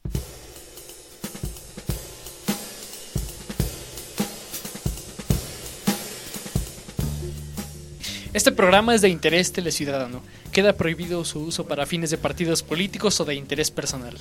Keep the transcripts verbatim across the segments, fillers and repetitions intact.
Este programa es de interés teleciudadano. Queda prohibido su uso para fines de partidos políticos o de interés personal.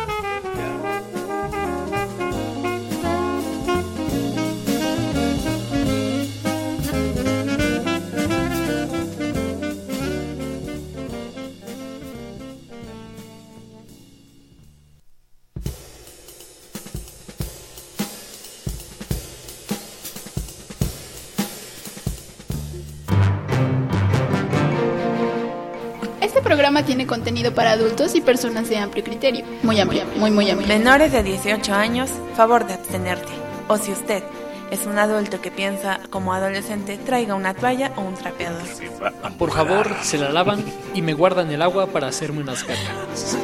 El programa tiene contenido para adultos y personas de amplio criterio. Muy amplio, muy, muy amplio. Menores de dieciocho años, favor de abstenerte. O si usted es un adulto que piensa como adolescente, traiga una toalla o un trapeador. Por favor, se la lavan y me guardan el agua para hacerme unas cacas.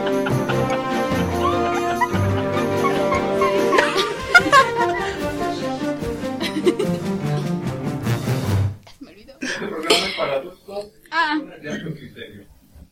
Me olvidó. Este programa es para adultos Ah. de amplio criterio.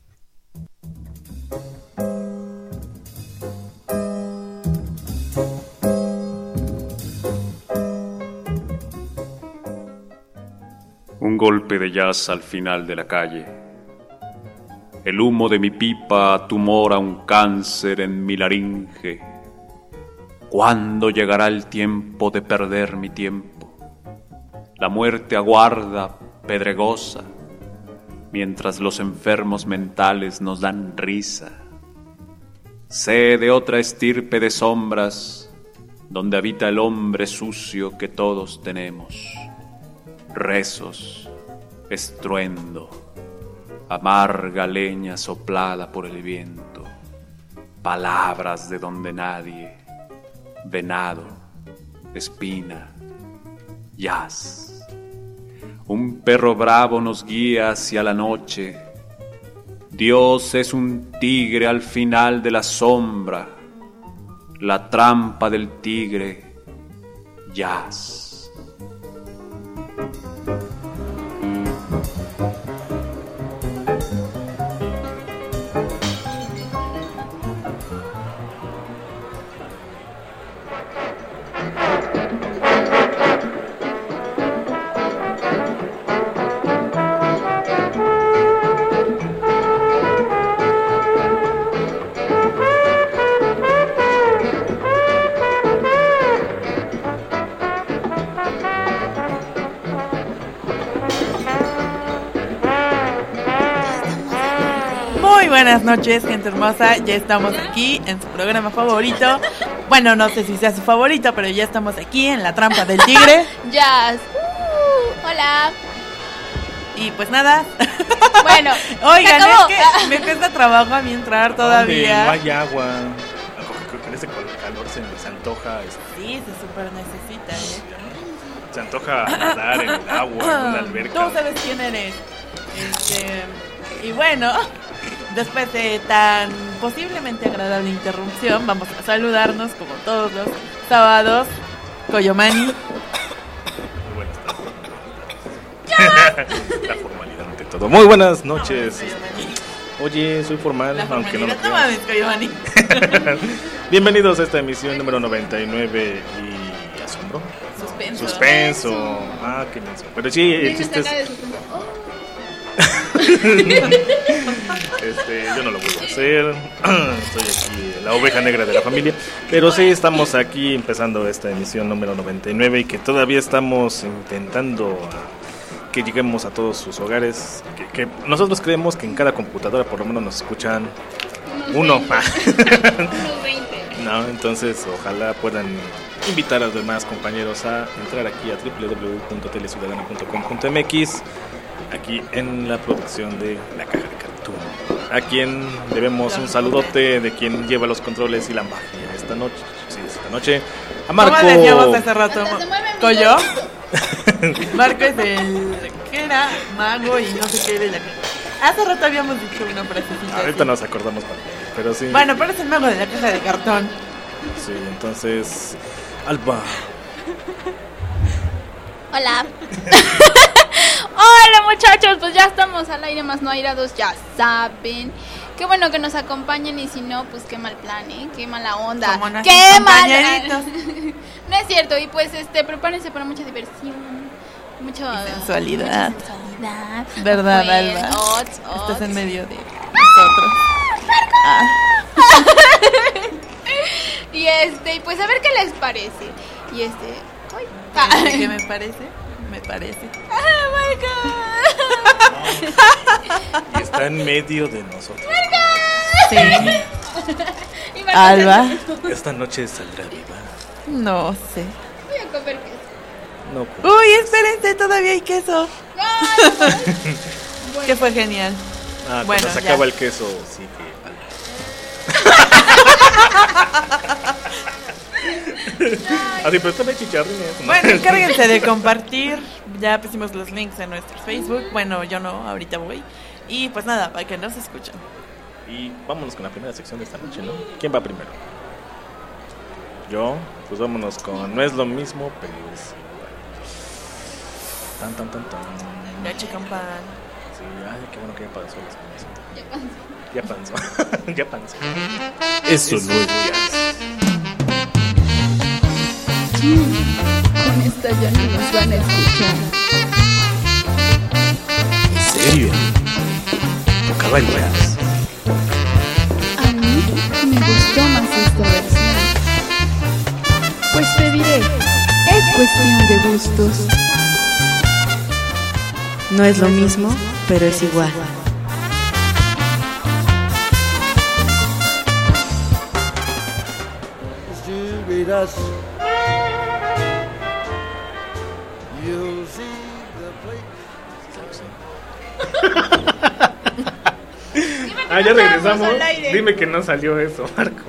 Un golpe de jazz al final de la calle. El humo de mi pipa tumora un cáncer en mi laringe. ¿Cuándo llegará el tiempo de perder mi tiempo? La muerte aguarda, pedregosa, mientras los enfermos mentales nos dan risa. Sé de otra estirpe de sombras, donde habita el hombre sucio que todos tenemos. Rezos, estruendo, amarga leña soplada por el viento, palabras de donde nadie, venado, espina, jazz. Un perro bravo nos guía hacia la noche. Dios es un tigre al final de la sombra, la trampa del tigre, jazz. Buenas noches, gente hermosa, ya estamos aquí en su programa favorito. Bueno, no sé si sea su favorito, pero ya estamos aquí en La Trampa del Tigre. Jazz. Uh, hola. Y pues nada. Bueno, oigan, es que me cuesta trabajo a mí entrar todavía. No hay agua. Con ese calor se, se antoja. Sí, se súper necesita, ¿eh? Se antoja nadar en el agua, en una alberca. Tú sabes quién eres. Este, y bueno, después de tan posiblemente agradable interrupción, vamos a saludarnos como todos los sábados. Coyomani. Muy buenas tardes. La formalidad ante todo. Muy buenas noches. Oye, soy formal, La aunque no lo no mames, Coyomani. Bienvenidos a esta emisión número noventa y nueve y asombro. Suspenso. Suspenso. Ah, qué menso. Pero sí, el chiste es... este, yo no lo vuelvo a hacer. Soy aquí la oveja negra de la familia. Pero sí, estamos aquí empezando esta emisión número noventa y nueve y que todavía estamos intentando que lleguemos a todos sus hogares. Que, que nosotros creemos que en cada computadora por lo menos nos escuchan uno. Unos veinte. No, entonces ojalá puedan invitar a los demás compañeros a entrar aquí a doble u doble u doble u punto teleciudadana punto com punto m x, aquí en la producción de La Caja de Cartoon, a quien debemos un saludote de quien lleva los controles y la magia esta noche, sí, esta noche, a Marco. ¿Cómo decíamos hace rato? ¿Coyo? Marco es el... ¿qué era? Mago y no sé qué de la caja. Hace rato habíamos dicho una frasecita. Ahorita nos acordamos, pero sí. Bueno, pero es el mago de la caja de cartón. Sí, entonces... Alba. Hola. Hola muchachos, pues ya estamos al aire más no airados, ya saben qué bueno que nos acompañen y si no, pues qué mal plan, ¿eh? Qué mala onda. Como nuestros Qué mal. compañeritos. No es cierto, y pues este, prepárense para mucha diversión, mucho Y sensualidad. sensualidad. ¿Verdad, Pues, Alba? ots, ots. Estás en medio de nosotros. Ah. Y este, y pues a ver qué les parece. Y este, ay, ¿Qué, qué me parece? Me parece. oh my god. Y está en medio de nosotros. Sí. Y Marco Alba. se- Esta noche saldrá viva. No sé. Voy a comer queso. No, Uy, espérense, todavía hay queso. Que fue genial. ah, Bueno, cuando se ya. acaba el queso, sí que. Así, pero están chicharrines. ¿no? Bueno, encárguense de compartir. Ya pusimos los links en nuestro Facebook. Bueno, yo no, ahorita voy. Y pues nada, para que nos escuchen. Y vámonos con la primera sección de esta noche, ¿no? ¿Quién va primero? Yo, pues vámonos con No es lo mismo, pero es igual. Tan, tan, tan, tan. Ya checan pan. Sí, ay, qué bueno que ya pasó la semana. Ya pasó. Ya panzó. Ya panzó. Eso no es jazz. Con esta ya no nos van a escuchar. ¿En serio? Tocaba el jazz. A mí me gustó más esta versión. Pues te diré, es cuestión de gustos. No es lo mismo, pero es igual. Ah, ya regresamos. al aire. Dime que no salió eso, Marco.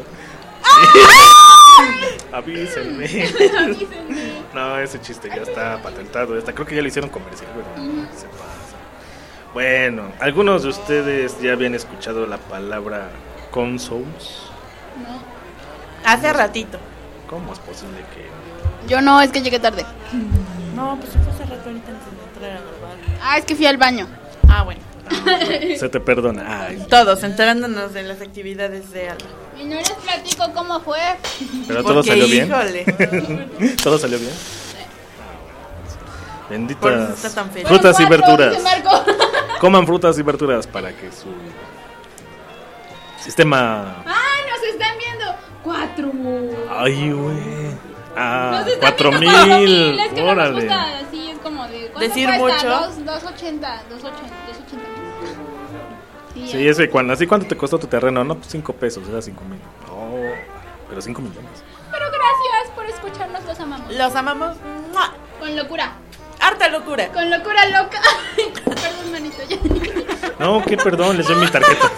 Avísenme. No, ese chiste ya está patentado. Está, creo que ya lo hicieron comercial, pero se pasa. Bueno, algunos de ustedes ya habían escuchado la palabra consoles. Hace ratito. ¿Cómo es posible que Yo no, es que llegué tarde. No, pues fue hace rato ahorita antes de entrar a grabar. Ah, es que fui al baño. Ah, bueno. se te perdona? Ay, Todos enterándonos de las actividades de Alba. Y no les platico cómo fue. pero todo Porque, salió bien. híjole. ¿Todo salió bien? Por eso Benditas está tan feliz. frutas y Fueron cuatro, verduras. dice Marco. Coman frutas y verduras para que su sistema. ¡Ah, nos están viendo! ¡Cuatro! Ay, güey. Ah, Nos están cuatro viendo cuatro mil. Es que no nos Órale. gusta así, es como de... ¿cuánto Decir cuesta? mucho. Dos, dos ochenta, dos ochenta, dos ochenta. Sí, Sí, ese cuando así cuánto te costó tu terreno, no, pues cinco pesos, era cinco mil. No, pero cinco millones. Pero gracias por escucharnos, los amamos. Los amamos. ¡Mua! Con locura. Harta locura. Con locura loca. Perdón, manito, ya. No, que perdón, les doy mi tarjeta.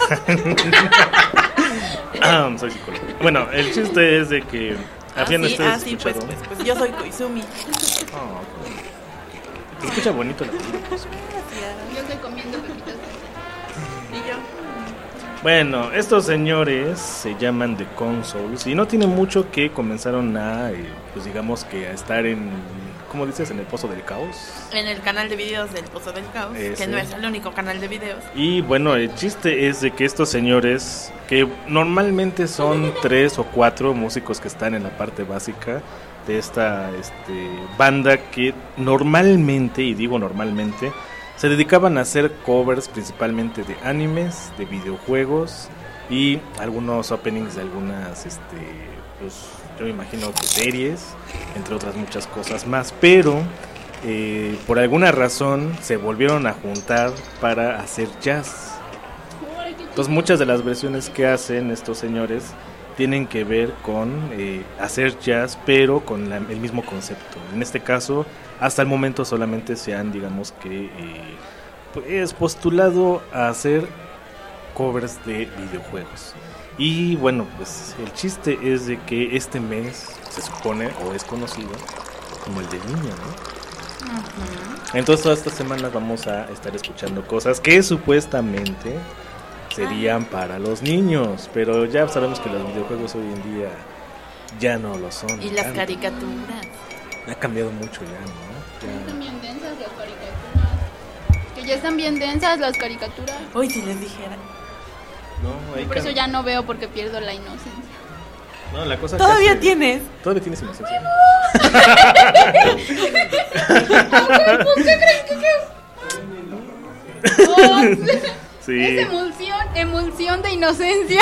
Ah, soy psicólogo. Bueno, el chiste es de que Ah, habían sí, ustedes ah, sí, pues, escuchado. pues, pues yo soy Koizumi. Oh, se escucha bonito la película. Yo estoy comiendo pepitas. Y yo. Bueno, estos señores se llaman The Consoles y no tiene mucho que comenzaron a, eh, pues digamos que a estar en, ¿cómo dices? En el pozo del caos. En el canal de videos del Pozo del Caos, Ese. que no es el único canal de videos. Y bueno, el chiste es de que estos señores, que normalmente son tres o cuatro músicos que están en la parte básica de esta este, banda que normalmente, y digo normalmente, se dedicaban a hacer covers principalmente de animes, de videojuegos y algunos openings de algunas, este, pues yo me imagino que series, entre otras muchas cosas más, pero eh, por alguna razón se volvieron a juntar para hacer jazz. Entonces muchas de las versiones que hacen estos señores tienen que ver con eh, hacer jazz, pero con la, el mismo concepto. En este caso, hasta el momento solamente se han, digamos que, eh, pues postulado a hacer covers de videojuegos. Y bueno, pues el chiste es de que este mes se supone, o es conocido, como el del niño, ¿no? Entonces todas estas semanas vamos a estar escuchando cosas que supuestamente serían para los niños, pero ya sabemos que los videojuegos hoy en día ya no lo son. Y las tanto. caricaturas. Ha cambiado mucho ya, ¿no? Ya Ya. están bien densas las caricaturas. Que ya están bien densas las caricaturas. Hoy si les dijera. No, ahí Por eso cam- ya no veo porque pierdo la inocencia. No, la cosa Todavía casi- tienes. Todavía tienes inocencia. ¿Qué creen que qué? Oh, Sí. es emulsión, emulsión de inocencia.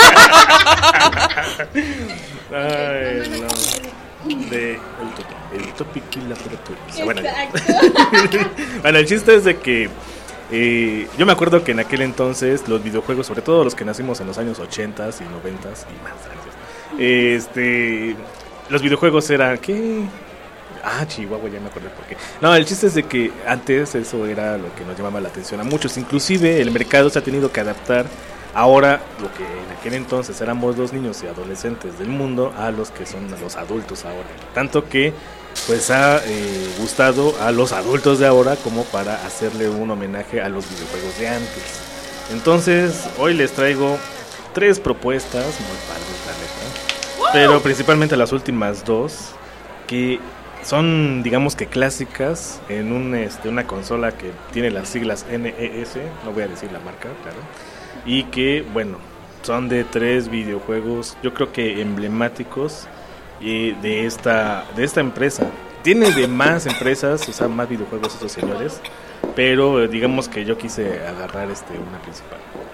Ay, no. De el, to- el topic y la protopic. Bueno, ya. Exacto. Bueno, el chiste es de que eh, yo me acuerdo que en aquel entonces los videojuegos, sobre todo los que nacimos en los años ochentas y noventas y más antes, este, los videojuegos eran ¿qué? Ah, Chihuahua, ya me acordé por qué. No, el chiste es de que antes eso era lo que nos llamaba la atención a muchos. Inclusive el mercado se ha tenido que adaptar ahora, lo que en aquel entonces éramos los niños y adolescentes del mundo, a los que son los adultos ahora. Tanto que pues ha eh, gustado a los adultos de ahora como para hacerle un homenaje a los videojuegos de antes. Entonces, hoy les traigo tres propuestas, muy padres la neta, pero principalmente las últimas dos, que son, digamos que clásicas en un, este, una consola que tiene las siglas N E S, no voy a decir la marca, claro, y que, bueno, son de tres videojuegos, yo creo que emblemáticos eh, de esta de esta empresa. Tiene de más empresas, o sea, más videojuegos estos señores, pero eh, digamos que yo quise agarrar este una principal.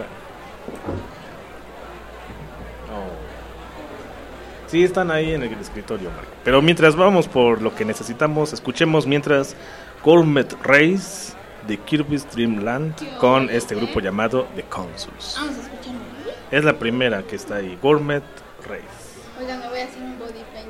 Sí, están ahí en el escritorio, Marco. Pero mientras vamos por lo que necesitamos, escuchemos mientras Gourmet Race de Kirby's Dream Land con este grupo llamado The Consuls. Vamos a escuchar. Es la primera que está ahí, Gourmet Race. Oigan, me voy a hacer un body paint.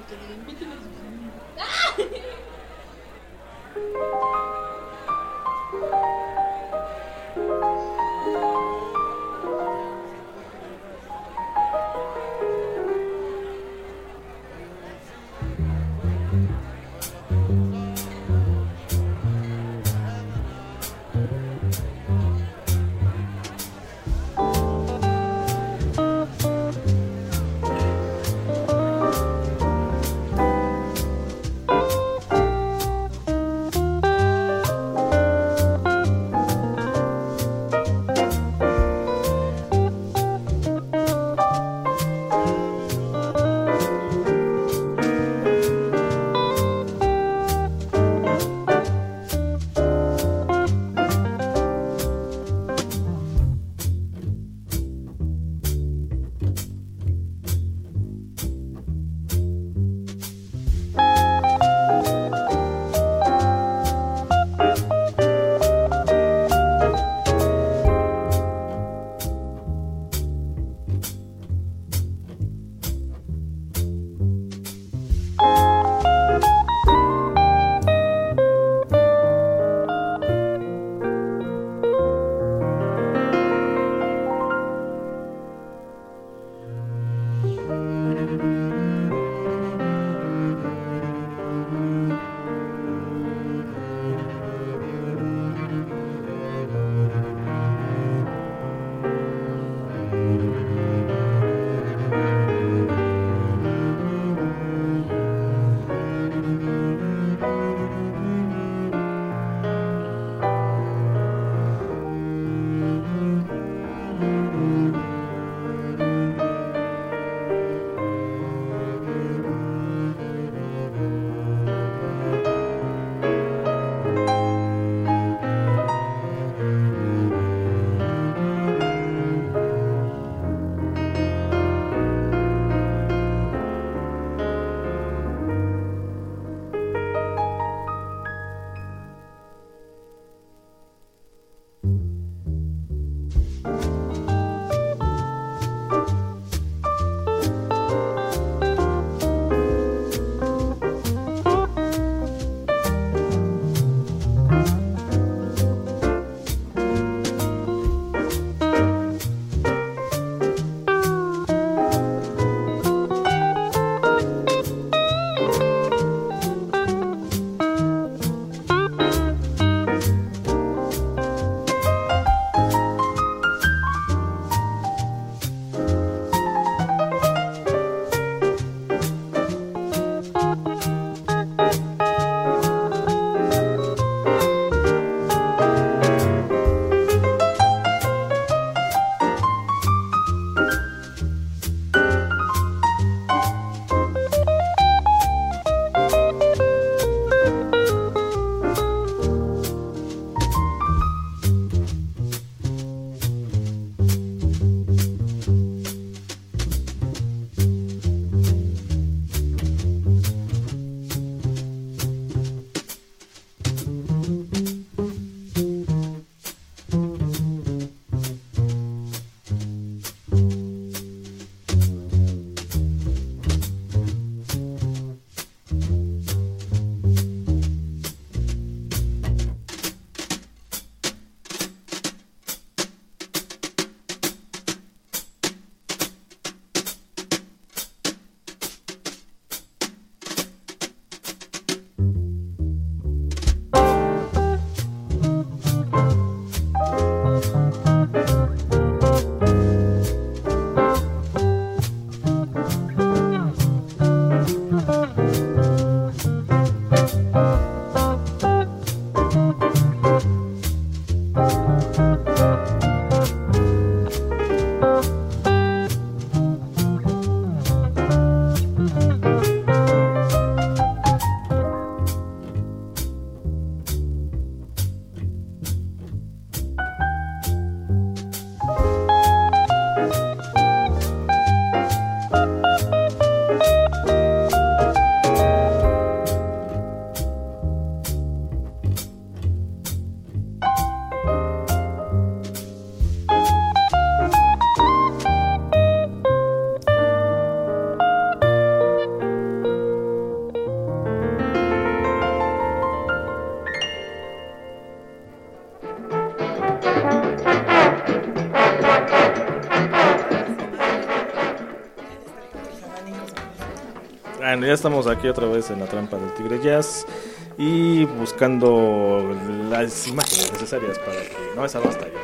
Bueno, ya estamos aquí otra vez en la trampa del Tigre Jazz y buscando las imágenes necesarias para que... No, esa basta ya.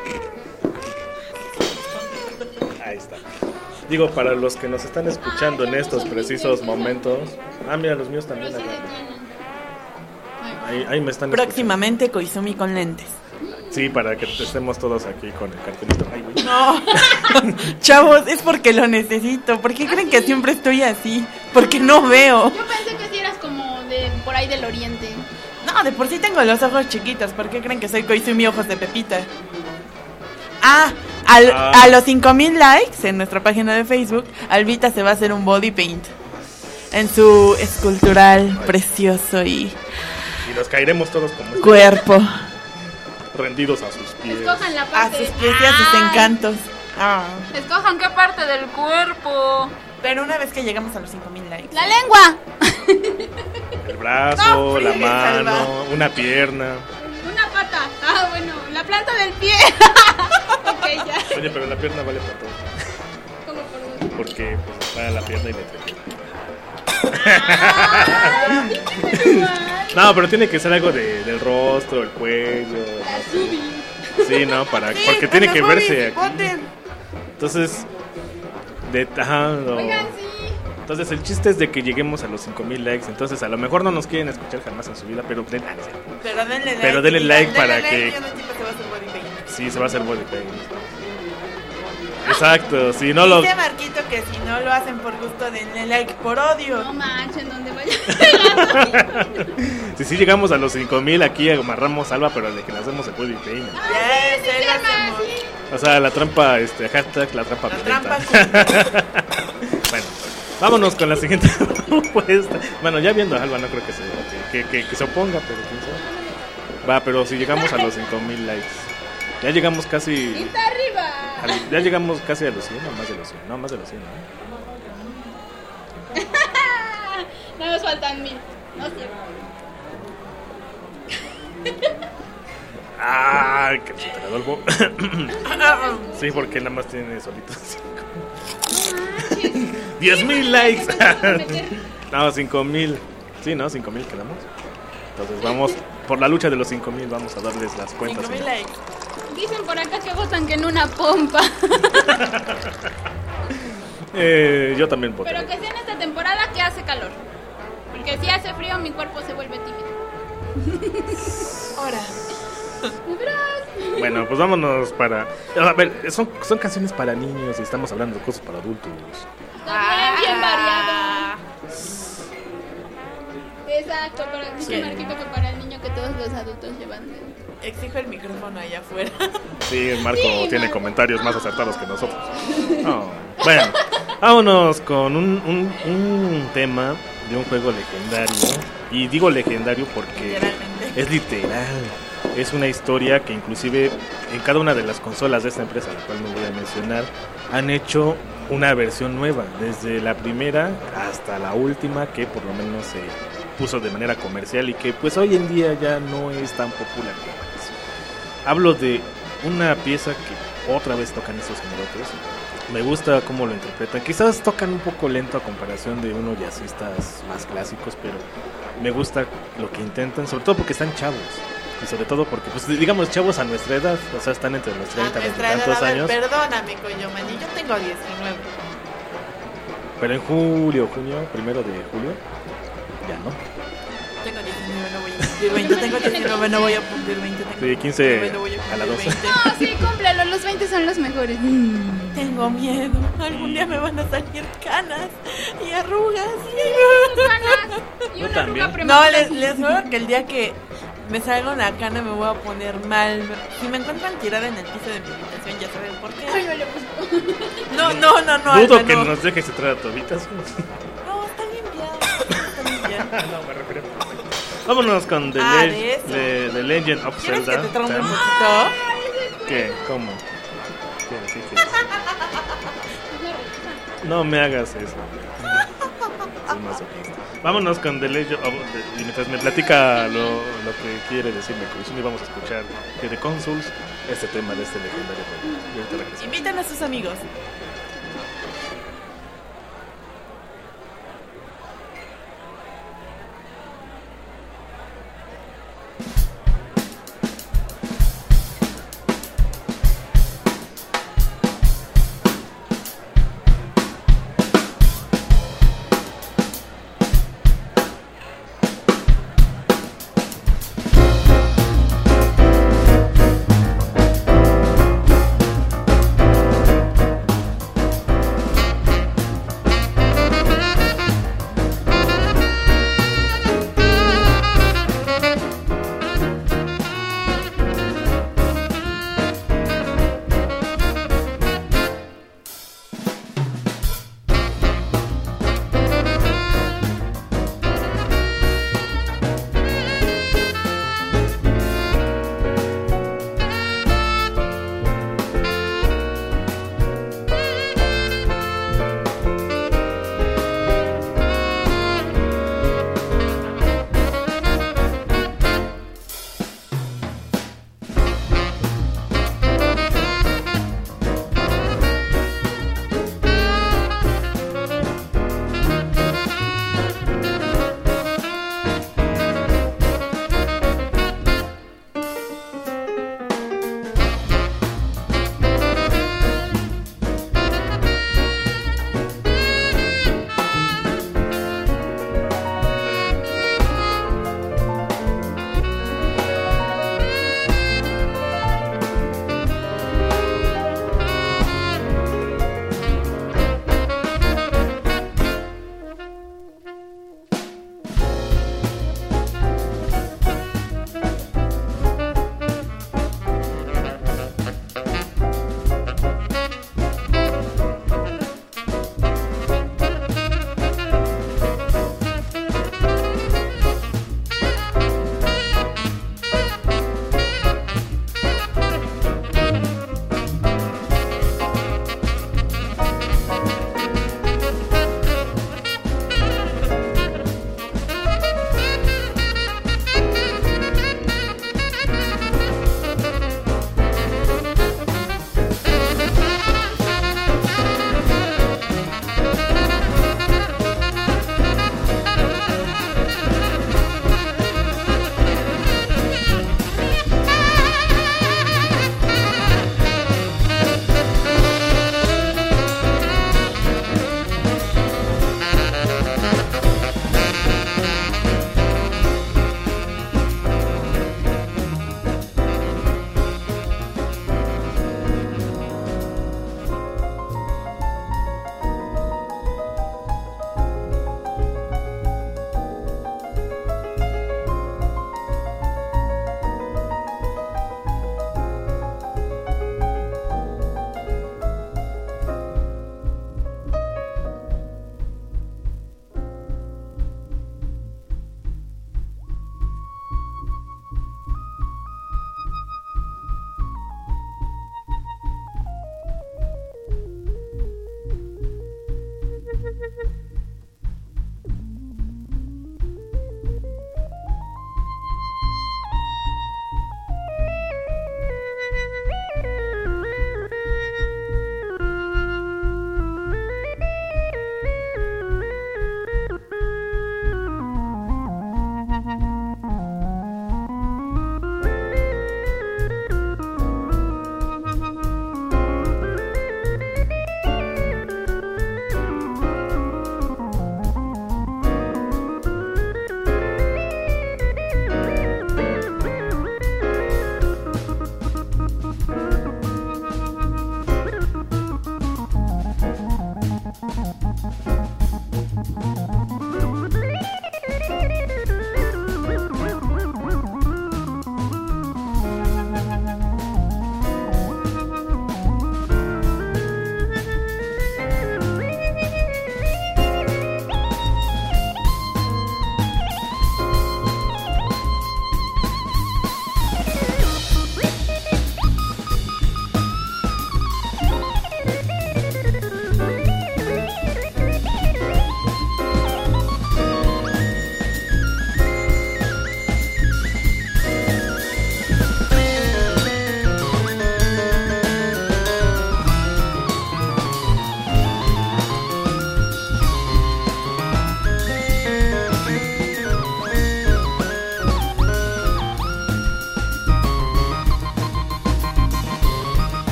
Ahí está. Digo, para los que nos están escuchando en estos precisos momentos... Ah, mira, los míos también acá. Ahí, ahí me están Próximamente Koizumi con lentes. Sí, para que estemos todos aquí con el cartelito. Ay, güey. No, chavos, es porque lo necesito. ¿Por qué creen que siempre estoy así? Porque no veo. Yo pensé que si eras como de por ahí del oriente. No, de por sí tengo los ojos chiquitos. ¿Por qué creen que soy Koizumi ojos de pepita? Ah, al, Ah. a los cinco mil likes en nuestra página de Facebook, Albita se va a hacer un body paint en su escultural precioso y Y nos caeremos todos como cuerpo. rendidos a sus pies. Escojan la A parte. sus pies y a sus Ay, encantos. Ah. Escojan qué parte del cuerpo. Pero una vez que llegamos a los cinco mil likes. La lengua. El brazo, No, la friegues, mano, Alba. una pierna. Una pata. Ah, bueno, la planta del pie. Ok, ya. Oye, pero la pierna vale para todo. Como por dos. Porque pues está la pierna y la entrepierna. No, pero tiene que ser algo de, del rostro, el cuello. La no sé. subi. Sí, no, para, Sí, porque con tiene los que boobies, verse aquí. voten. Entonces, de, ajá, no. Oigan, sí. Entonces el chiste es de que lleguemos a los cinco mil likes. Entonces a lo mejor no nos quieren escuchar jamás en su vida, pero den, ah, no sé. Pero denle like. Pero denle y like denle para like que- y una chica se va a hacer body paint. Sí, se va a hacer body paint. Exacto, si no lo... Dice Marquito que si no lo hacen por gusto, denle like por odio. No manchen, donde vaya. Si sí llegamos a los cinco mil, aquí amarramos Alba, pero de que le hacemos el body paint. Ya, se lo hacemos. O sea, la trampa, este, hashtag la trampa La violenta. trampa. Bueno, vámonos con la siguiente propuesta. Bueno, ya viendo a Alba no creo que se, que, que, que se oponga, pero quién sabe. Va, pero si llegamos a los cinco mil likes. Ya llegamos casi... Está arriba. al- ya llegamos casi a los cien, o más de los cien. No, más de los cien, ¿no? No nos faltan mil. No es cierto. ¡Ah! ¡Qué chiste, Adolfo! Sí, porque nada más tiene solito cinco. ¡diez mil likes! No, cinco mil. Sí, ¿no? cinco mil quedamos. Entonces vamos, por la lucha de los cinco mil, vamos a darles las cuentas. cinco mil likes. Dicen por acá que votan que en una pompa. Eh, yo también voto. Pero que sea en esta temporada que hace calor. Porque si hace frío mi cuerpo se vuelve tímido. Ahora. ¿Me verás? Bueno, pues vámonos para... A ver, son, son canciones para niños y estamos hablando de cosas para adultos. Está bien, bien Ah. variado. Exacto, pero dice Sí. Marquito que para el niño que todos los adultos llevan dentro. Exijo el micrófono allá afuera. Sí, Marco Sí, tiene Marco. comentarios más acertados que nosotros. No. Bueno, vámonos con un, un, un tema de un juego legendario. Y digo legendario porque Literalmente. es literal. Es una historia que inclusive en cada una de las consolas de esta empresa, la cual no voy a mencionar, han hecho una versión nueva. Desde la primera hasta la última, que por lo menos se puso de manera comercial y que pues hoy en día ya no es tan popular como antes. Hablo de una pieza que otra vez tocan esos señorotes. Me gusta cómo lo interpretan. Quizás tocan un poco lento a comparación de unos jazzistas más clásicos, pero me gusta lo que intentan, sobre todo porque están chavos. Y sobre todo porque, pues digamos, chavos a nuestra edad, o sea, están entre los treinta y nuestra edad, tantos a ver, años. Perdóname, Coyomani, yo tengo diecinueve. Pero en julio, junio, primero de julio, ya no. Tengo diecinueve, no voy a cumplir veinte. Tengo diecinueve, no voy a cumplir veinte. Tengo Sí, quince diecinueve, no voy a la cumplir doce. veinte. No, sí, cúmplelo, los veinte son los mejores. Tengo miedo. Algún día me van a salir canas y arrugas. Ganas. Y Yo una también. arruga No, prematura. les, les juro que el día que me salga una cana me voy a poner mal. Si me encuentran tirada en el piso de mi habitación, ya saben por qué. Ay, no le busco. No, no, no, no. Dudo Alba, que no. nos dejes entrar a tobitas. No, está limpiado. Está limpiado. No, me refiero. Vámonos con The, Ah, Leg- de eso. The- The Legend of ¿Quieres que Zelda. te traume un Tam- poquito? ¿Qué? ¿Cómo? ¿Qué? ¿Qué quieres? No me hagas eso. Soy masoquista. Vámonos con The Legend of... Y mientras me platica lo, lo que quiere decirme Koizumi, vamos a escuchar de The Consuls este tema de este legendario juego. Y ahorita regresamos. Invitan a sus amigos.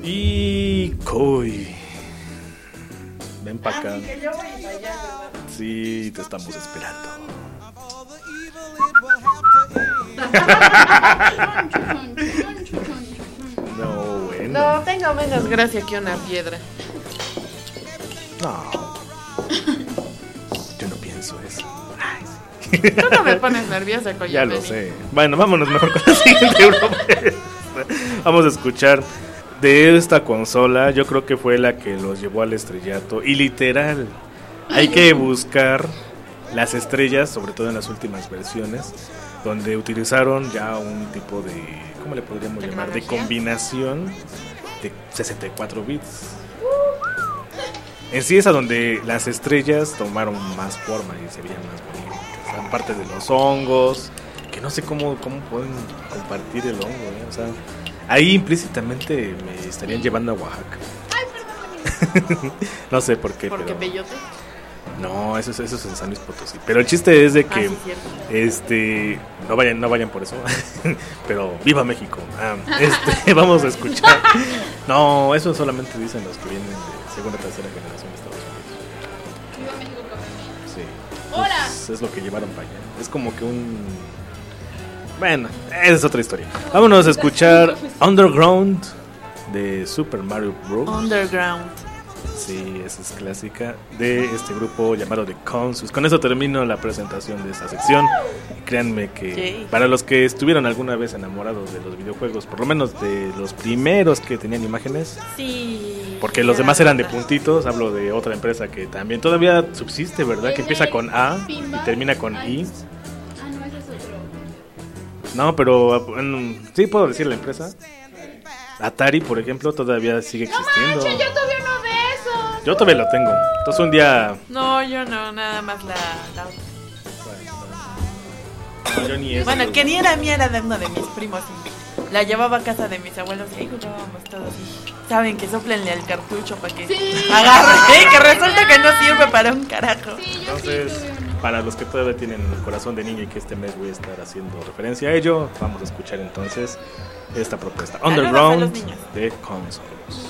Y Koi, ven para acá. Ah, sí, que yo voy para allá, ¿verdad? Sí, te estamos esperando. No, bueno. No, tengo menos gracia que una piedra. No. Yo no pienso eso. Ay, sí. Tú no me pones nerviosa, Coyo. Ya lo sé. Bueno, vámonos mejor con la siguiente propuesta. Vamos a escuchar de esta consola. Yo creo que fue la que los llevó al estrellato. Y literal, hay que buscar las estrellas, sobre todo en las últimas versiones, donde utilizaron ya un tipo de, ¿cómo le podríamos llamar? De combinación de sesenta y cuatro bits. En sí es a donde las estrellas tomaron más forma y se veían más bonitas. Aparte de los hongos, que no sé cómo, cómo pueden compartir el hongo, ¿eh? O sea, ahí implícitamente me estarían llevando a Oaxaca. No sé por qué, ¿Por qué pero... peyote? No, eso es, eso es en San Luis Potosí. Pero el chiste es de que Ah, sí, cierto. este no vayan, no vayan por eso. Pero viva México. Ah, este, vamos a escuchar. No, eso solamente dicen los que vienen de segunda o tercera generación de Estados Unidos. Viva México, cabrón. Sí. ¡Hola! Pues es lo que llevaron para allá. Es como que un... Bueno, esa es otra historia. Vámonos a escuchar Underground de Super Mario Bros. Underground. Sí, esa es clásica de este grupo llamado The Consus. Con eso termino la presentación de esta sección. Y créanme que Yay. para los que estuvieron alguna vez enamorados de los videojuegos, por lo menos de los primeros que tenían imágenes, Sí. porque los demás eran de puntitos, hablo de otra empresa que también todavía subsiste, ¿verdad? Que empieza con A y termina con I. Ah, no, ese es otro. No, pero bueno, sí puedo decir la empresa. Atari, por ejemplo, todavía sigue existiendo. Manche, yo tuve uno de esos. Yo todavía lo tengo. Entonces un día... No, yo no, nada más la, la otra. No, yo ni eso. Bueno, que ni era mía, era de uno de mis primos. Y la llevaba a casa de mis abuelos y ahí jugábamos todos. Y saben que soplenle al cartucho para que Sí. agarre. ¿eh? Que resulta que no sirve para un carajo. Sí, yo Entonces, sí tuve uno. para los que todavía tienen el corazón de niño y que este mes voy a estar haciendo referencia a ello, vamos a escuchar entonces esta propuesta. Saludos a los Underground niños. de Consoles.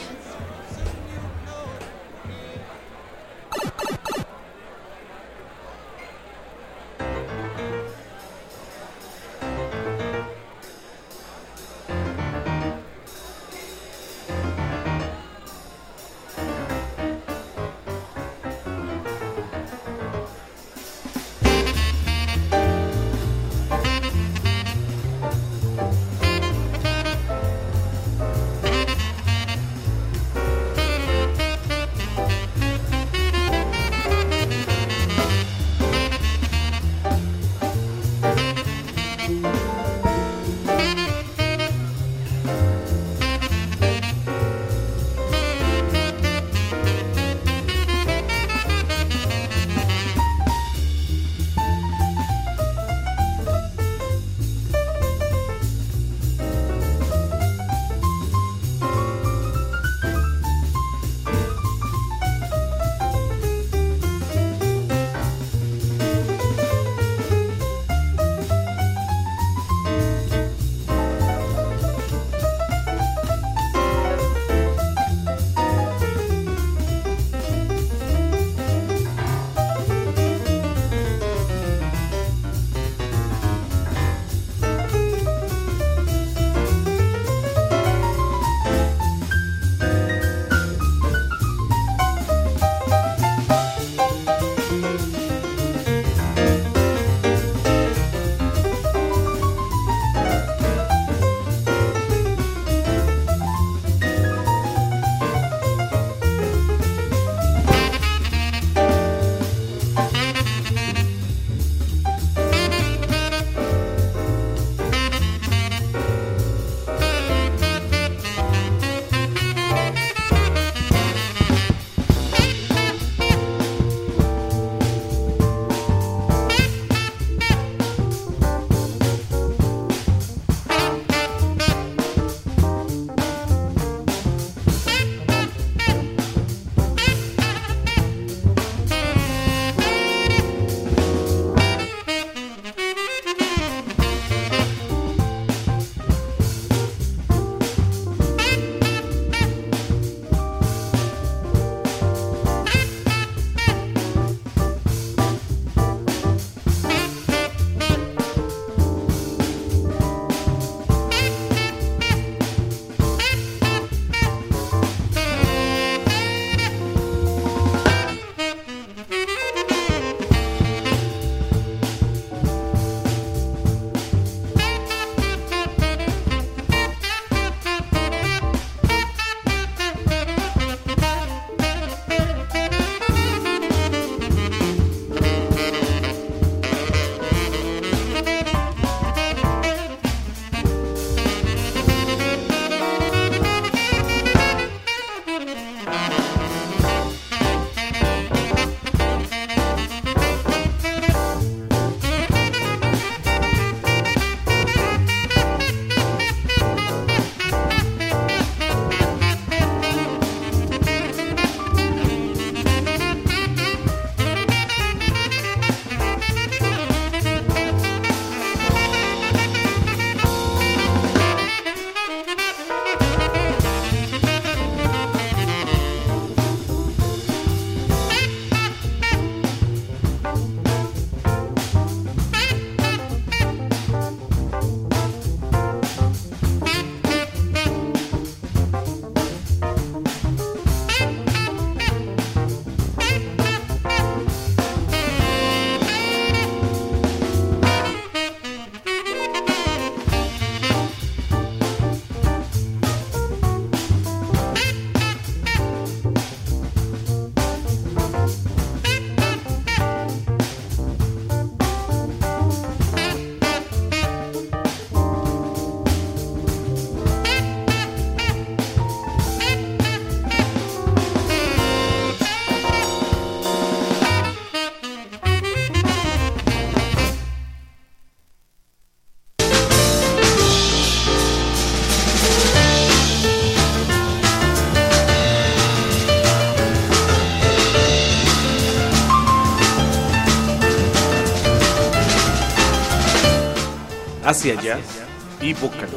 Hacia Jazz y Vocaloid.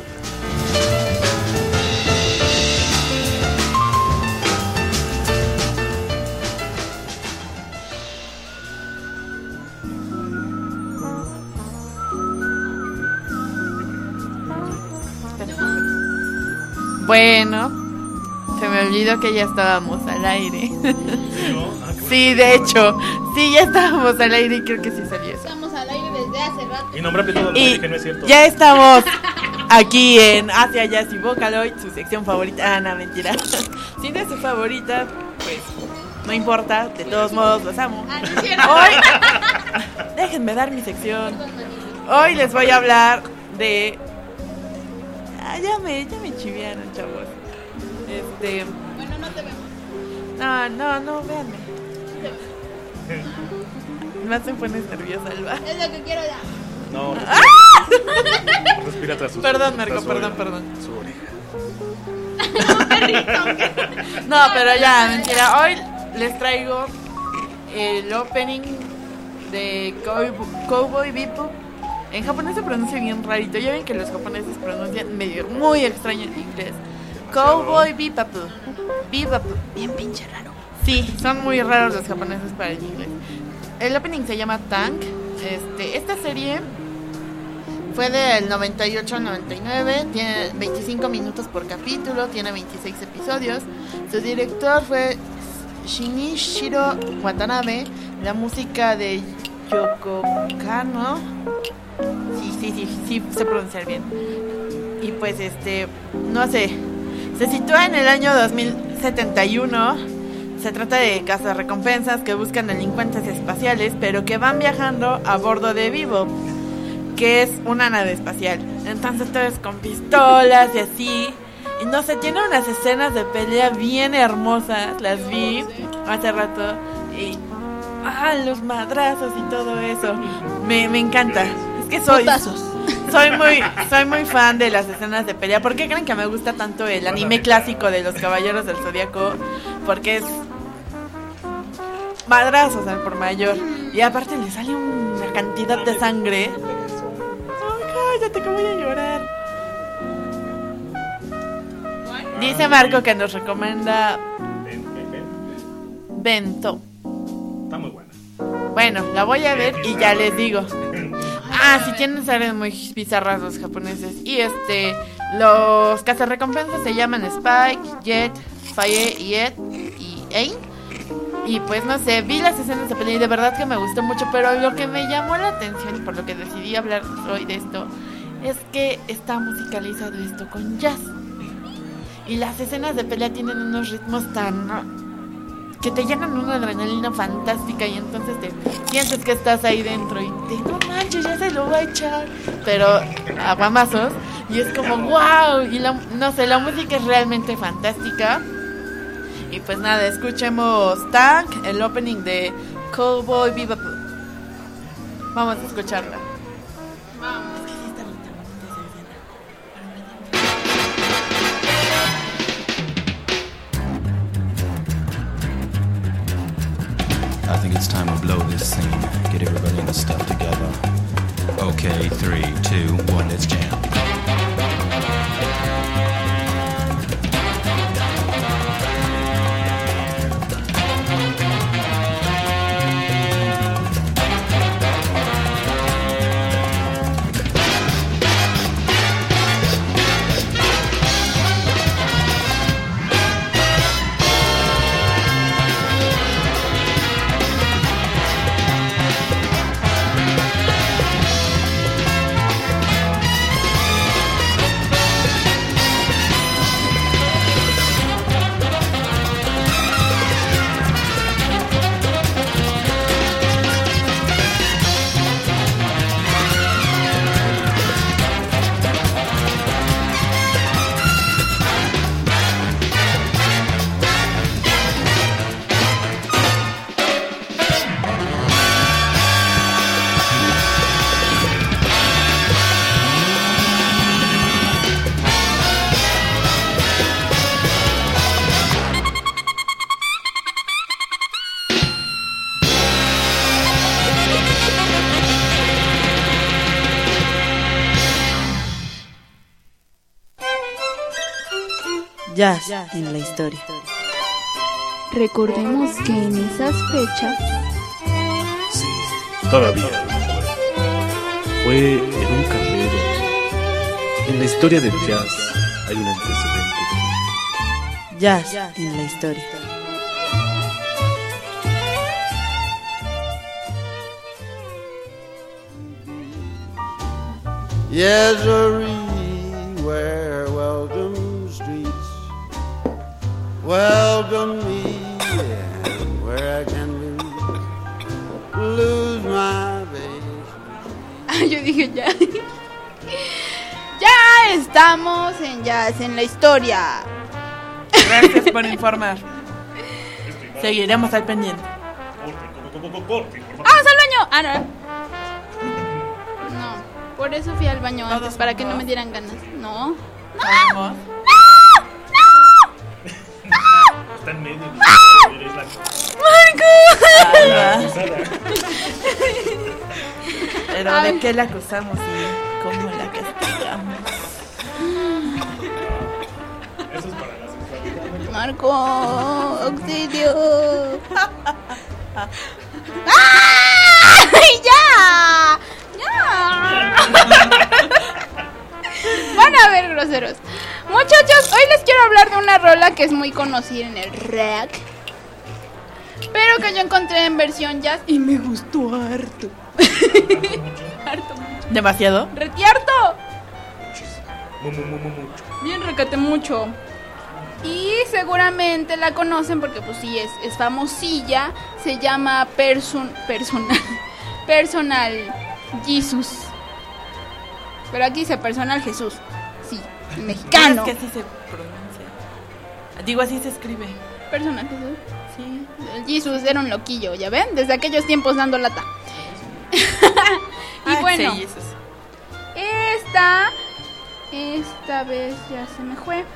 Bueno, se me olvidó que ya estábamos al aire. Sí, de hecho, sí, ya estábamos al aire y creo que sí salió eso. Estamos al aire desde hace rato. Y nombrame todo lo Y que no es cierto. ya estamos aquí en Hacia Jazz y Vocaloid, su sección favorita. Ah, no, mentira. Si no es su favorita, pues no importa, de todos modos los amo. Ah, no es cierto. Hoy, déjenme dar mi sección. Hoy les voy a hablar de... Ah, ya me, ya me chiviaron, chavos. Este... Bueno, no te vemos. No, no, no, véanme. Me hacen pones nerviosa, Alba. Es lo que quiero ya. No, respira tras su Perdón, Marco, tras su perdón, oreja. perdón. Su oreja. No, pero ya, mentira. Hoy les traigo el opening de Cow- Cowboy Bebop. En japonés se pronuncia bien rarito. Ya ven que los japoneses pronuncian medio muy extraño en inglés. Cowboy Bebop. Bebop. Bien pinche raro. Sí, son muy raros los japoneses para el inglés. El opening se llama Tank. Este, esta serie fue del noventa y ocho al noventa y nueve. Tiene veinticinco minutos por capítulo. Tiene veintiséis episodios. Su director fue Shinichiro Watanabe. La música de Yoko Kanno. Sí, sí, sí, sí, sé pronunciar bien. Y pues este, no sé, se sitúa en el año dos mil setenta y uno. Se trata de cazarrecompensas que buscan delincuentes espaciales, pero que van viajando a bordo de Bebop, que es una nave espacial. Entonces todo es con pistolas y así. Y no sé, tiene unas escenas de pelea bien hermosas. Las vi hace rato. Y ah, los madrazos y todo eso. Me, me encanta. Es que soy Putazos. soy muy soy muy fan de las escenas de pelea. ¿Por qué creen que me gusta tanto el anime clásico de los Caballeros del Zodiaco? Porque es madrazos al por mayor. Y aparte le sale una cantidad de sangre. Ay, cállate que voy a llorar. Dice Marco que nos recomienda Bento. Está muy buena. Bueno, la voy a ver y ya les digo. Ah, sí, tienen series muy bizarras los japoneses. Y este, los cazarrecompensas se llaman Spike, Jet, Faye y Ed y Ain. Y pues no sé, vi las escenas de pelea y de verdad que me gustó mucho. Pero lo que me llamó la atención y por lo que decidí hablar hoy de esto es que está musicalizado esto con jazz. Y las escenas de pelea tienen unos ritmos tan... que te llenan una adrenalina fantástica. Y entonces te sientes que estás ahí dentro y te, no manches, ya se lo va a echar, pero a guamazos. Y es como wow. Y la, no sé, la música es realmente fantástica. Y pues nada, escuchemos Tank, el opening de Cowboy Bebop. Vamos a escucharla. I think it's time to blow this scene. Get everybody in the stuff together. Okay, three, two, one, let's jam. Jazz en la historia. Recordemos que en esas fechas Sí, todavía. Fue en un carrero. En la historia del jazz hay un antecedente. Jazz en la historia. Yes, where welcome streets welcome me, and where I can lose, lose my baby. Ah, yo dije ya. Ya estamos en Jazz en la historia. Gracias por informar. Seguiremos al pendiente. ¡Vamos al baño! Ah, no. No, por eso fui al baño antes, para que no me dieran ganas. No. ¿Vamos? Está en medio. ¡Marco! Pero Ay. ¿de qué la acusamos y cómo la castigamos? Eso es para la sexualidad. Marco, auxilio. ¡Ay, ya! ¡Ya! Van a ver, groseros. Muchachos, hoy les quiero hablar de una rola que es muy conocida en el rock, pero que yo encontré en versión jazz y me gustó harto. Harto mucho. ¿Demasiado? ¡Retiarto! Mu, mu, mu, mu, mucho. Bien, recate mucho. Y seguramente la conocen porque pues sí, es, es famosilla. Se llama Person, Personal Personal Jesus. Pero aquí dice Personal Jesús. Sí, mexicano. Es que así se pronuncia. Digo, así se escribe. Personal Jesús. Sí, el Jesus era un loquillo, ¿ya ven? Desde aquellos tiempos dando lata. Y Ah, bueno, sí, eso es. esta Esta vez ya se me fue.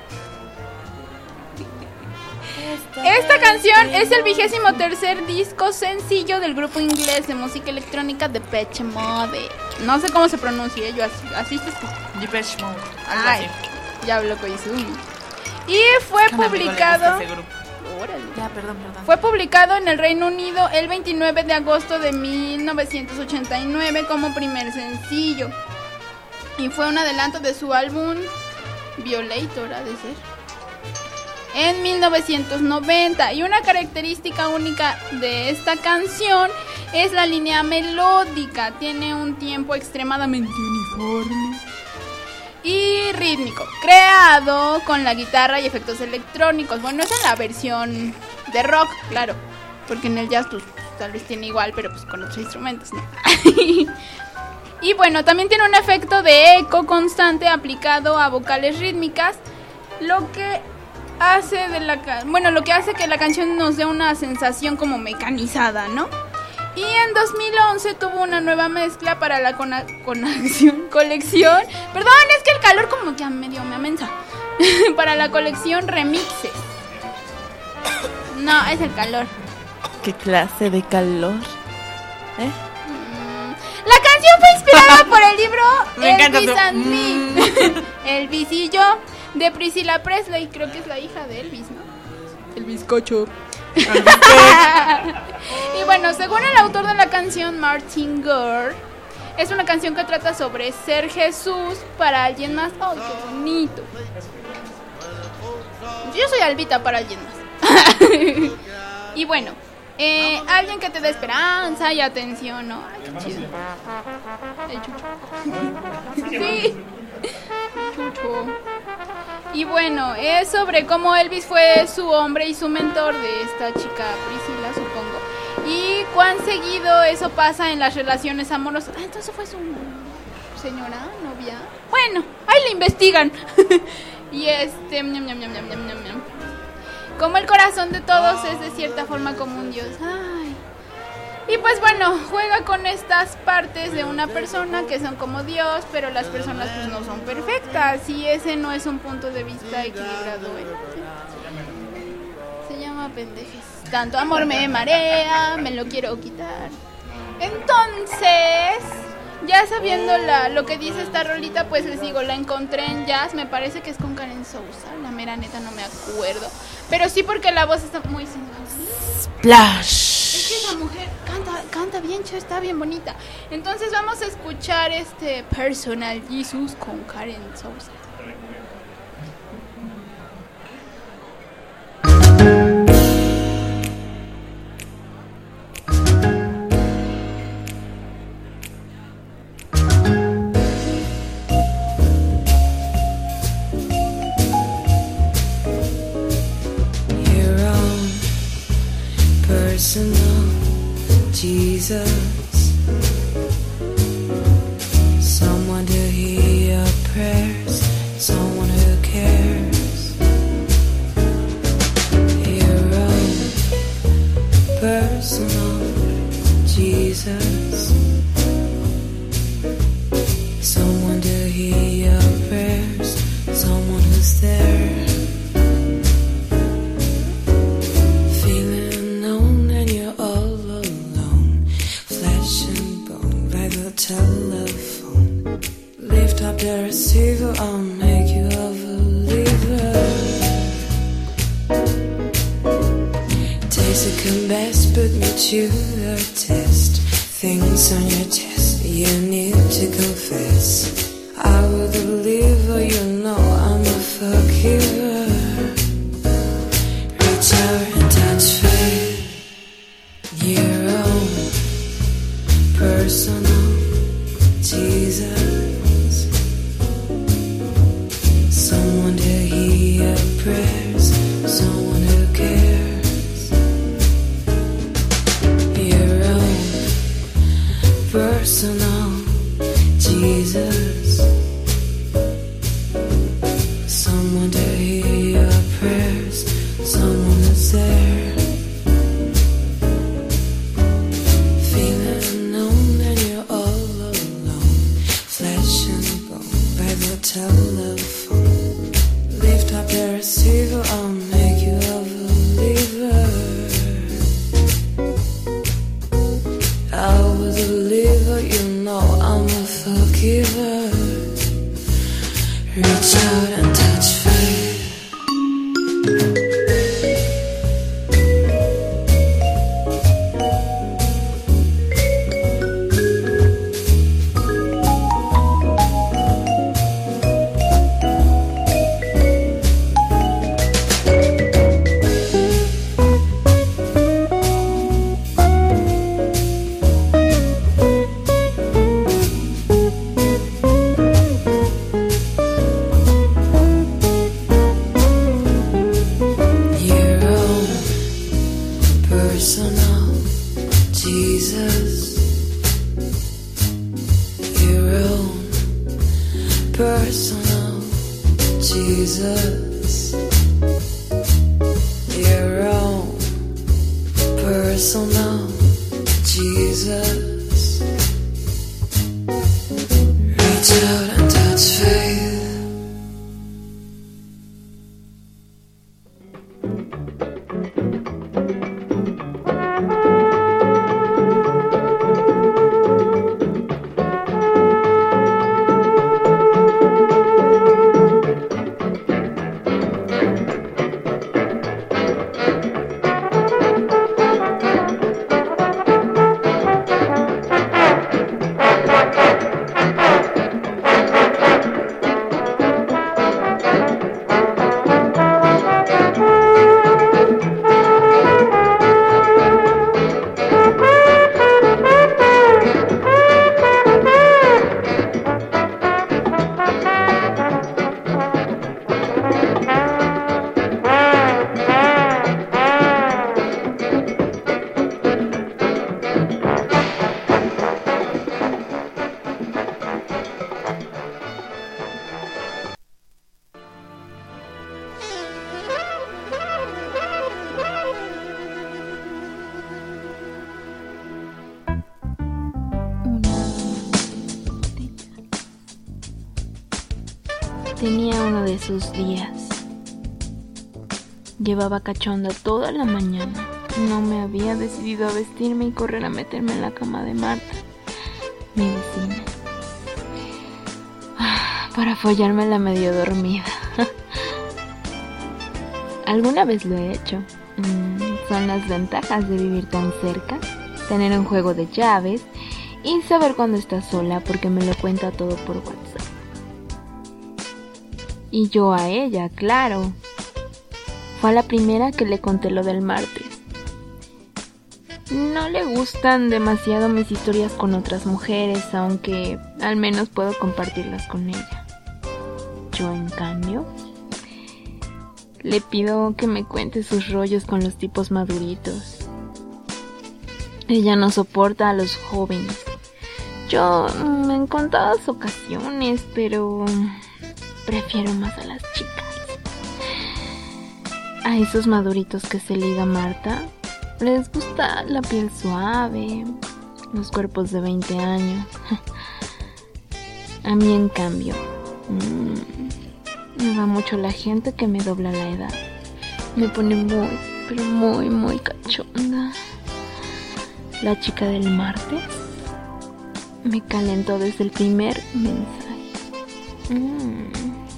Esta canción es el vigésimo tercer disco sencillo del grupo inglés de música electrónica Depeche Mode. No sé cómo se pronuncia, yo así, así se escucha. Depeche Mode, algo Ay, así. ya hablo con Izumi. Y fue Es que a un amigo le gusta publicado. ese grupo. Órale. Ya, perdón, perdón. Fue publicado en el Reino Unido el veintinueve de agosto de mil novecientos ochenta y nueve como primer sencillo. Y fue un adelanto de su álbum Violator, ha de ser, en mil novecientos noventa. Y una característica única de esta canción es la línea melódica. Tiene un tiempo extremadamente uniforme y rítmico, creado con la guitarra y efectos electrónicos. Bueno, esa es la versión de rock, claro, porque en el jazz pues, tal vez tiene igual, pero pues con otros instrumentos, ¿no? Y bueno, también tiene un efecto de eco constante aplicado a vocales rítmicas, lo que hace de la ca- bueno, lo que hace que la canción nos dé una sensación como mecanizada, ¿no? Y en dos mil once tuvo una nueva mezcla para la cona- conexión, colección. Perdón, es que el calor como que medio me amensa. Para la colección Remixes. No, es el calor. ¿Qué clase de calor? ¿Eh? La canción fue inspirada por el libro Me encanta Elvis tu- and Me. Elvis y yo, de Priscilla Presley. Creo que es la hija de Elvis, ¿no? El bizcocho. Y bueno, según el autor de la canción, Martin Gore, es una canción que trata sobre ser Jesús para alguien más. ¡Ay, qué bonito! Yo soy Albita para alguien más. Y bueno, eh, alguien que te dé esperanza y atención, ¿no? Ay, qué chido. El chucho. Sí. Chucho. Y bueno, es sobre cómo Elvis fue su hombre y su mentor de esta chica Priscilla, supongo. Y cuán seguido eso pasa en las relaciones amorosas. Ah, entonces fue su señora, novia. Bueno, ahí le investigan. Y este... ñam, ñam, ñam, ñam, ñam, ñam. Como el corazón de todos es de cierta forma como un dios. Ay. Y pues bueno, juega con estas partes de una persona que son como Dios, pero las personas pues no son perfectas y ese no es un punto de vista equilibrado. ¿eh? Se llama pendejes. Tanto amor me marea, me lo quiero quitar. Entonces, Ya sabiendo la, lo que dice esta rolita, pues les digo, la encontré en Jazz, me parece que es con Karen Sousa, la mera neta no me acuerdo. Pero sí porque la voz está muy sensual. Splash. Es que esa mujer canta, canta bien, che, está bien bonita. Entonces vamos a escuchar este Personal Jesus con Karen Sousa. Personal Jesus, someone to hear your prayers, someone who cares. Your own personal Jesus, someone to hear your prayers, someone who's there. Telephone, lift up the receiver, I'll make you a believer. Taste the come best, put me to the test. Things on your chest, you need to confess. I will deliver, you know I'm a forgiver. Reach out and touch faith, your own personal Jesus, someone to hear your prayers, someone who cares. Your own personal Jesus, someone to hear your prayers, someone who's there. Feeling known and you're all telephone, lift up the receiver, I'll make you a believer. I will deliver, you know I'm a forgiver. Reach out and touch faith. Tenía uno de sus días. Llevaba cachonda toda la mañana. No me había decidido a vestirme y correr a meterme en la cama de Marta. mi vecina. Para follármela medio dormida. Alguna vez lo he hecho. Mm, son las ventajas de vivir tan cerca, tener un juego de llaves y saber cuando está sola porque me lo cuenta todo por WhatsApp. Y yo a ella, claro. Fue a la primera que le conté lo del martes. No le gustan demasiado mis historias con otras mujeres, aunque al menos puedo compartirlas con ella. Yo, en cambio, le pido que me cuente sus rollos con los tipos maduritos. Ella no soporta a los jóvenes. Yo, en contadas ocasiones, pero prefiero más a las chicas. A esos maduritos que se liga Marta, les gusta la piel suave, los cuerpos de veinte años. A mí, en cambio, mmm, me va mucho la gente que me dobla la edad. Me pone muy, pero muy, muy cachonda. La chica del martes me calentó desde el primer mensaje. Mm.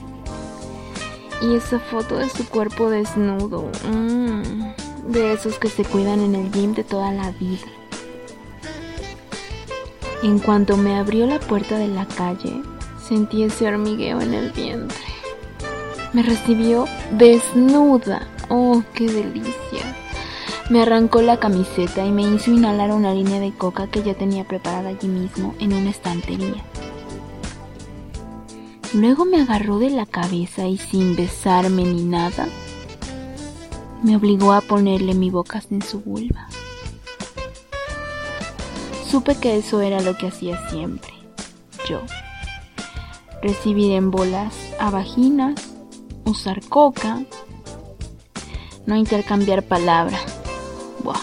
Y esa foto de su cuerpo desnudo, mm, de esos que se cuidan en el gym de toda la vida. En cuanto me abrió la puerta de la calle, sentí ese hormigueo en el vientre. Me recibió desnuda. ¡Oh, qué delicia! Me arrancó la camiseta y me hizo inhalar una línea de coca que ya tenía preparada allí mismo en una estantería. Luego me agarró de la cabeza y sin besarme ni nada, me obligó a ponerle mi boca en su vulva. Supe que eso era lo que hacía siempre, yo. Recibir en bolas a vaginas, usar coca, no intercambiar palabra. Buah.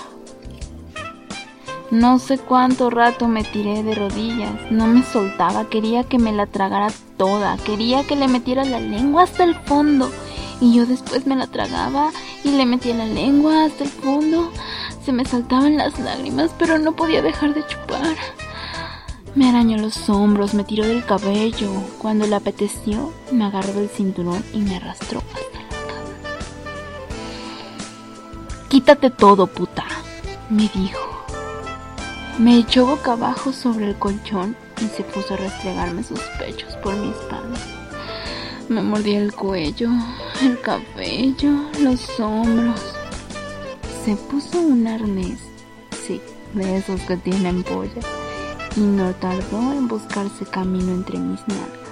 No sé cuánto rato me tiré de rodillas, no me soltaba, quería que me la tragara toda, quería que le metiera la lengua hasta el fondo, y yo después me la tragaba y le metía la lengua hasta el fondo. Se me saltaban las lágrimas, pero no podía dejar de chupar. Me arañó los hombros, me tiró del cabello. Cuando le apeteció, me agarró del cinturón y me arrastró hasta la cama. Quítate todo, puta, me dijo. Me echó boca abajo sobre el colchón y se puso a restregarme sus pechos por mi espalda. Me mordía el cuello, el cabello, los hombros. Se puso un arnés, sí, de esos que tienen polla, y no tardó en buscarse camino entre mis nalgas.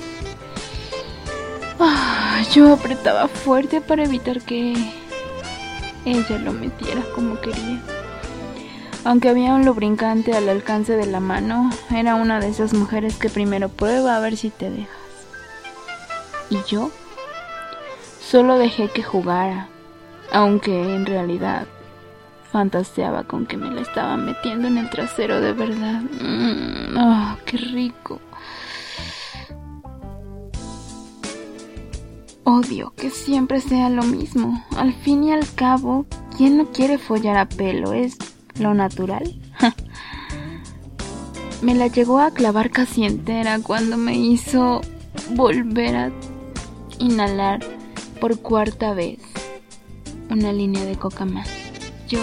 Ah, yo apretaba fuerte para evitar que ella lo metiera como quería. Aunque había un lubricante al alcance de la mano, era una de esas mujeres que primero prueba a ver si te dejas. Y yo solo dejé que jugara, aunque en realidad fantaseaba con que me la estaban metiendo en el trasero de verdad. Mm, ¡oh, qué rico! Odio que siempre sea lo mismo. Al fin y al cabo, ¿quién no quiere follar a pelo? Es lo natural. Me la llegó a clavar casi entera cuando me hizo volver a inhalar por cuarta vez una línea de coca más. Yo...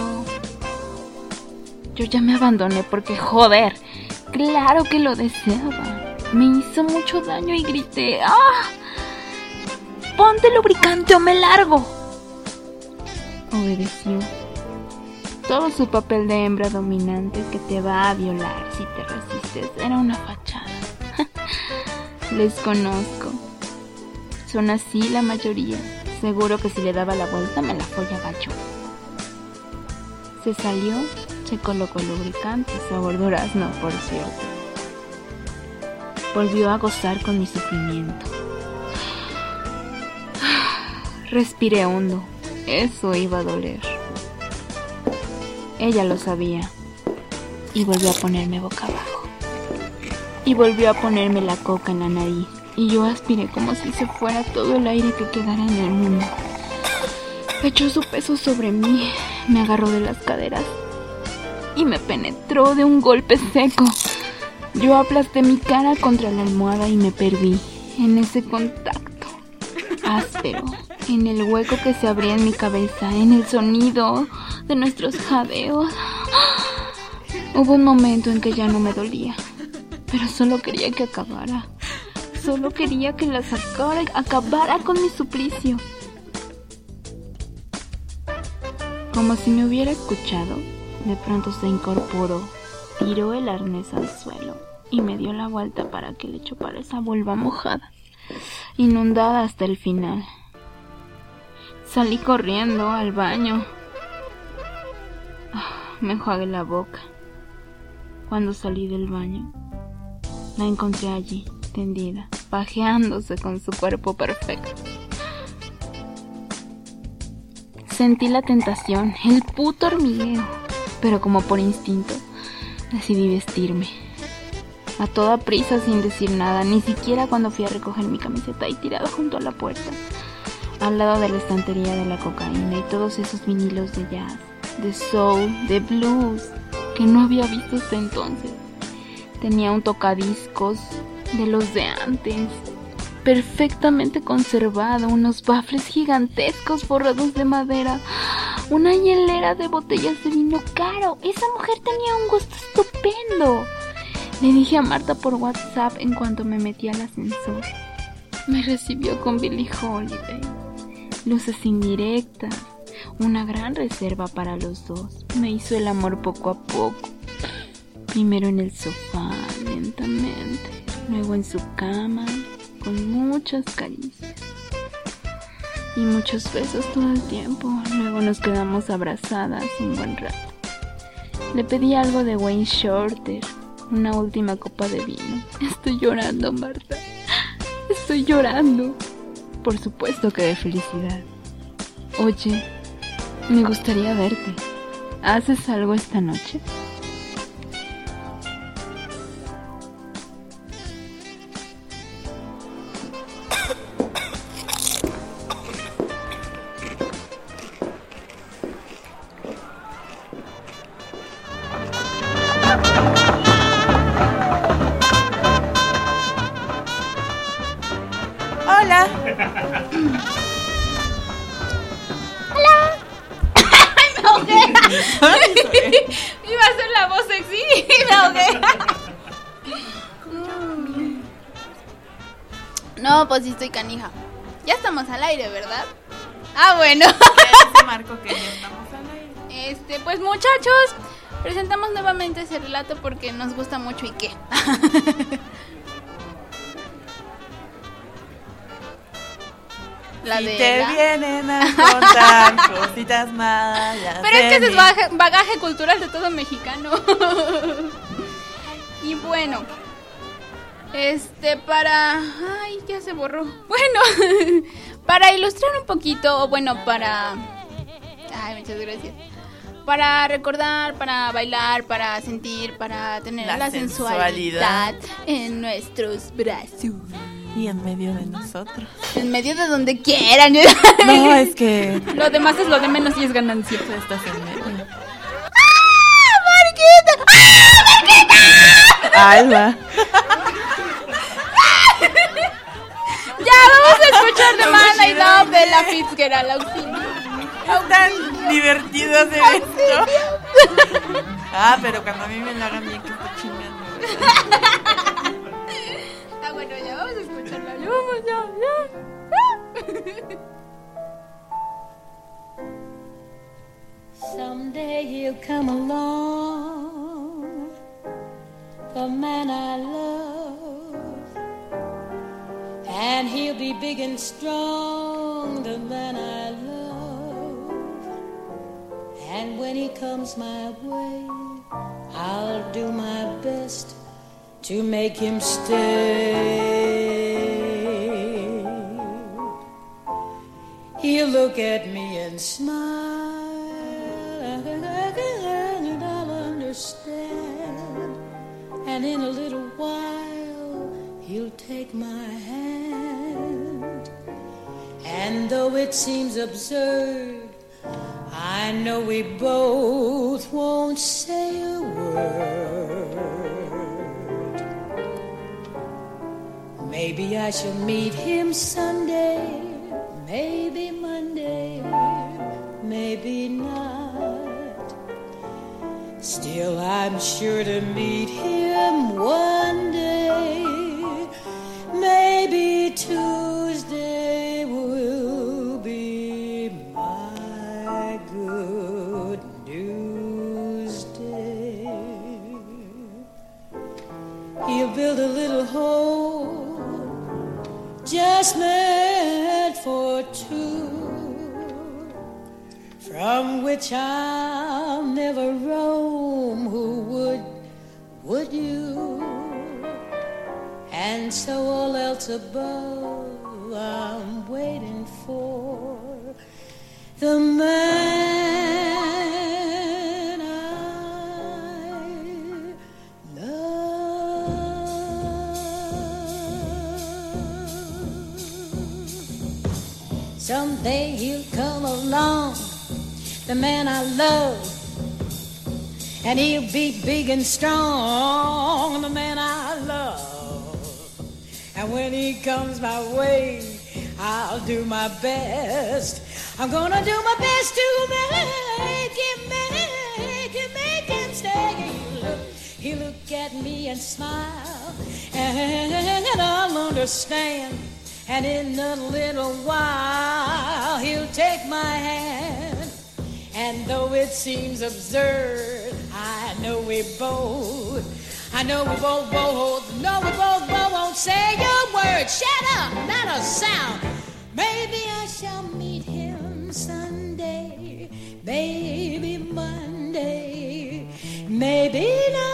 Yo ya me abandoné porque, joder, claro que lo deseaba. Me hizo mucho daño y grité, ¡ah! ¡Ponte lubricante o me largo! Obedeció. Todo su papel de hembra dominante que te va a violar si te resistes era una fachada. Les conozco. Son así la mayoría. Seguro que si le daba la vuelta me la follaba yo. Se salió, se colocó el lubricante, sabor durazno, por cierto. Volvió a gozar con mi sufrimiento. Respiré hondo. Eso iba a doler. Ella lo sabía. Y volvió a ponerme boca abajo. Y volvió a ponerme la coca en la nariz. Y yo aspiré como si se fuera todo el aire que quedara en el mundo. Echó su peso sobre mí, me agarró de las caderas y me penetró de un golpe seco. Yo aplasté mi cara contra la almohada y me perdí en ese contacto áspero, en el hueco que se abría en mi cabeza, en el sonido de nuestros jadeos. Hubo un momento en que ya no me dolía, pero solo quería que acabara. Solo quería que la sacara, acabara con mi suplicio. Como si me hubiera escuchado, de pronto se incorporó, tiró el arnés al suelo y me dio la vuelta para que le chupara esa vulva mojada, inundada hasta el final. Salí corriendo al baño. Me enjuagué la boca. Cuando salí del baño, la encontré allí, tendida, pajeándose con su cuerpo perfecto. Sentí la tentación, el puto hormigueo, pero como por instinto, decidí vestirme. A toda prisa, sin decir nada, ni siquiera cuando fui a recoger mi camiseta y tirada junto a la puerta, al lado de la estantería de la cocaína y todos esos vinilos de jazz, de soul, de blues, que no había visto hasta entonces. Tenía un tocadiscos de los de antes, perfectamente conservado, unos baffles gigantescos forrados de madera, una hielera de botellas de vino caro. Esa mujer tenía un gusto estupendo. Le dije a Marta por WhatsApp en cuanto me metí al ascensor. Me recibió con Billie Holiday, luces indirectas, una gran reserva para los dos. Me hizo el amor poco a poco. Primero en el sofá, lentamente, luego en su cama, con muchas caricias y muchos besos todo el tiempo. Luego nos quedamos abrazadas un buen rato. Le pedí algo de Wayne Shorter, una última copa de vino. Estoy llorando, Marta. Estoy llorando. Por supuesto que de felicidad. Oye, me gustaría verte. ¿Haces algo esta noche? Hola. Hola. Ay, me ahogué. Iba a ser la voz sexy y me ahogué. No, pues sí estoy canija. Ya estamos al aire, ¿verdad? Ah, bueno. Dice Marco que ya estamos al aire. Este, pues muchachos, presentamos nuevamente ese relato porque nos gusta mucho y qué. La si de te la... vienen a contar cositas malas. Pero es que ese es bagaje, bagaje cultural de todo mexicano. Y bueno, este para... Ay, ya se borró. Bueno, para ilustrar un poquito, o bueno, para... Ay, muchas gracias. Para recordar, para bailar, para sentir, para tener la, la sensualidad, sensualidad en nuestros brazos. Y en medio de nosotros. En medio de donde quieran. No, es que... Lo demás es lo de menos y es ganancia. Tú estás en medio. ¡Ah, Marquita! ¡Ah, Marquita! Alba. Ya, vamos a escuchar The Man I Love de la Fitzgerald. Auxilio. Tan divertido hacer esto. Ah, pero cuando a mí me lo hagan bien que estoy chingando. Ah, bueno, ya vamos a escucharla. Ya vamos, ya, ya. Someday he'll come along, the man I love, and he'll be big and strong, the man I love. And when he comes my way, I'll do my best to make him stay. He'll look at me and smile, and I'll understand. And in a little while, he'll take my hand. And though it seems absurd, I know we both won't say a word. Maybe I shall meet him Sunday, maybe Monday, maybe not. Still, I'm sure to meet him one day. Maybe Tuesday will be my good news day. He'll build a little home just meant for two, from which I'll never roam. Who would, would you? And so all else above, I'm waiting for the man I love. Someday he'll come along, the man I love, and he'll be big and strong, the man I love. And when he comes my way, I'll do my best. I'm gonna do my best to make him, make him, make him stay. He'll look, he'll look at me and smile, and I'll understand. And in a little while, he'll take my hand. And though it seems absurd, I know we both, I know we both, both, know we both, both won't say your word. Shut up, not a sound. Maybe I shall meet him Sunday, maybe Monday, maybe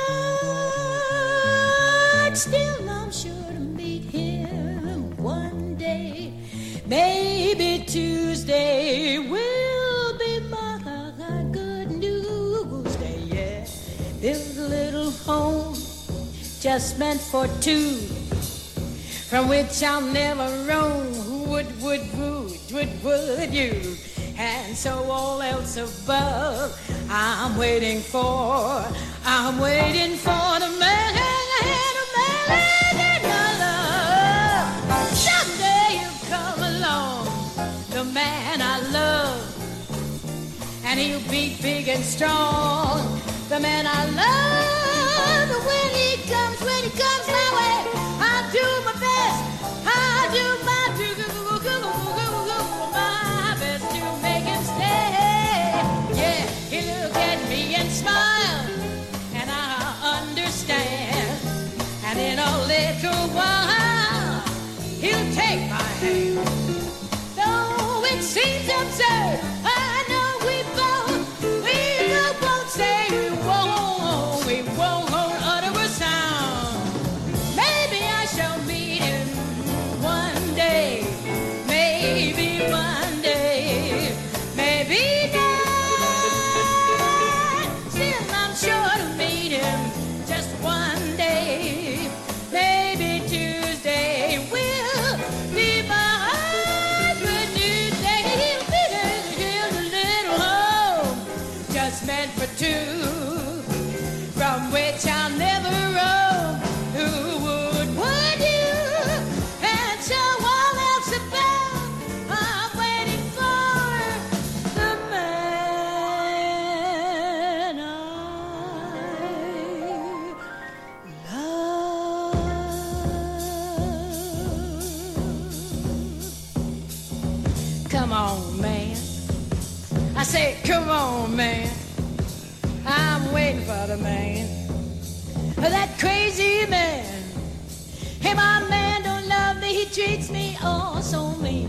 not. Still, I'm sure to meet him one day. Maybe Tuesday will be my good news day. Yeah, build a little home just meant for two, from which I'll never roam. Who would, would, would, would, would you? And so all else above, I'm waiting for, I'm waiting for the man, the man that I love. Someday he'll come along, the man I love, and he'll be big and strong, the man I love. When he comes, when he comes my way, I'll do my best, I'll do my, do, do, do, do, my best to make him stay. Yeah, he'll look at me and smile, and I'll understand. And in a little while, he'll take my hand. Though it seems absurd, I know we both, we both won't say we won't, we won't utter a sound. Maybe I shall meet him one day, maybe one day, maybe not. Still, I'm sure to meet him just one day. Maybe Tuesday will be my good news day. He'll build a little home just meant for two, from which I'll never roam. Who would, would you? And so all else about, I'm waiting for the man I love. Come on, man. I say, come on, man. I'm waiting for the man, that crazy man. Hey, my man don't love me, he treats me all so mean.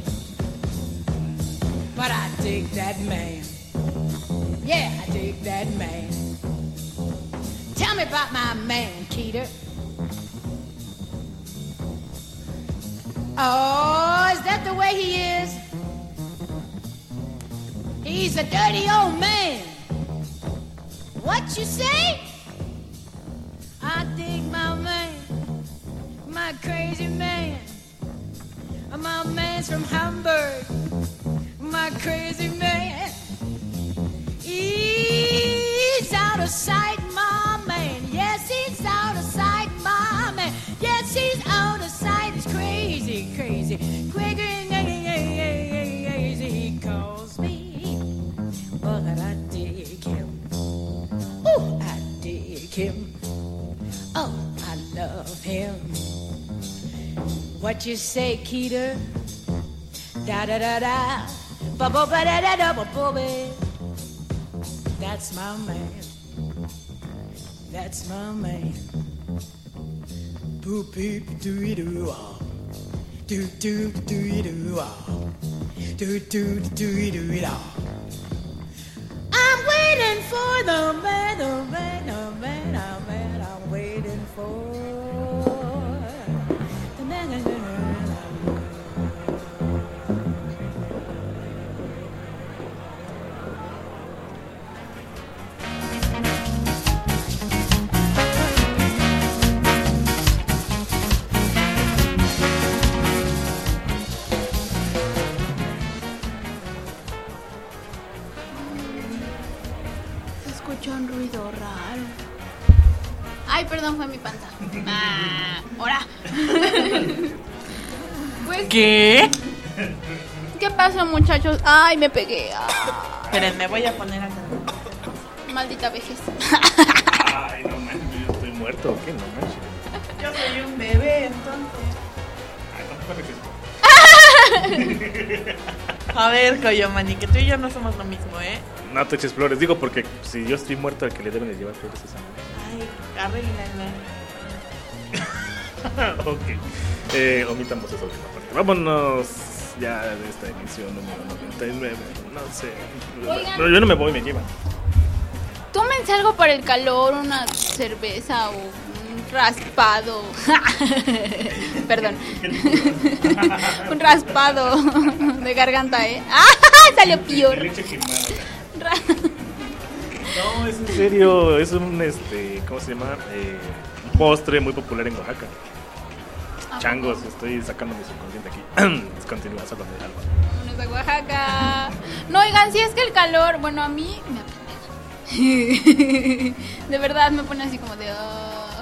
But I dig that man. Yeah, I dig that man. Tell me about my man, Keeter. Oh, is that the way he is? He's a dirty old man. What you say? I dig my man, my crazy man. My man's from Hamburg, my crazy man. He's out of sight, my man. Yes, he's out of sight, my man. Yes, he's out of sight, he's crazy. What you say, Keter? Da da da da, ba ba ba da da da ba ba ba. That's my man. That's my man. Boo beep doo doo ah, doo doo doo doo ah, doo doo doo doo ah. I'm waiting for the man, the man, the man, the man. I'm waiting for the man, the man, the man. Un ruido raro. Ay, perdón, fue mi panza. Ah, ahora. Pues, ¿Qué? ¿Qué pasa, muchachos? Ay, me pegué. Ah. Esperen, me voy a poner acá. Maldita vejez. Ay, no manches, yo estoy muerto, ¿o qué? No manches. Yo soy un bebé, entonces. Ay, tampoco me A ver, Coyomani, que tú y yo no somos lo mismo, ¿eh? No te eches flores, digo porque si yo estoy muerto, al que le deben de llevar flores es a mí. Ay, arréglala. Ok, eh, omitamos esa última parte. Vámonos ya de esta emisión número noventa y nueve. No sé. Oigan. No, yo no me voy, me llevan. Tómense algo para el calor, una cerveza o un raspado. Perdón. Un raspado de garganta, ¿eh? ¡Ah! Salió peor. Leche quemada. No, es en serio, es un, este, ¿cómo se llama? Eh, un postre muy popular en Oaxaca. Changos, estoy sacando mi subconsciente aquí. Continúa, solo de algo. Vámonos a Oaxaca. No, oigan, si es que el calor, bueno, a mí me apena. De verdad me pone así como de... Oh.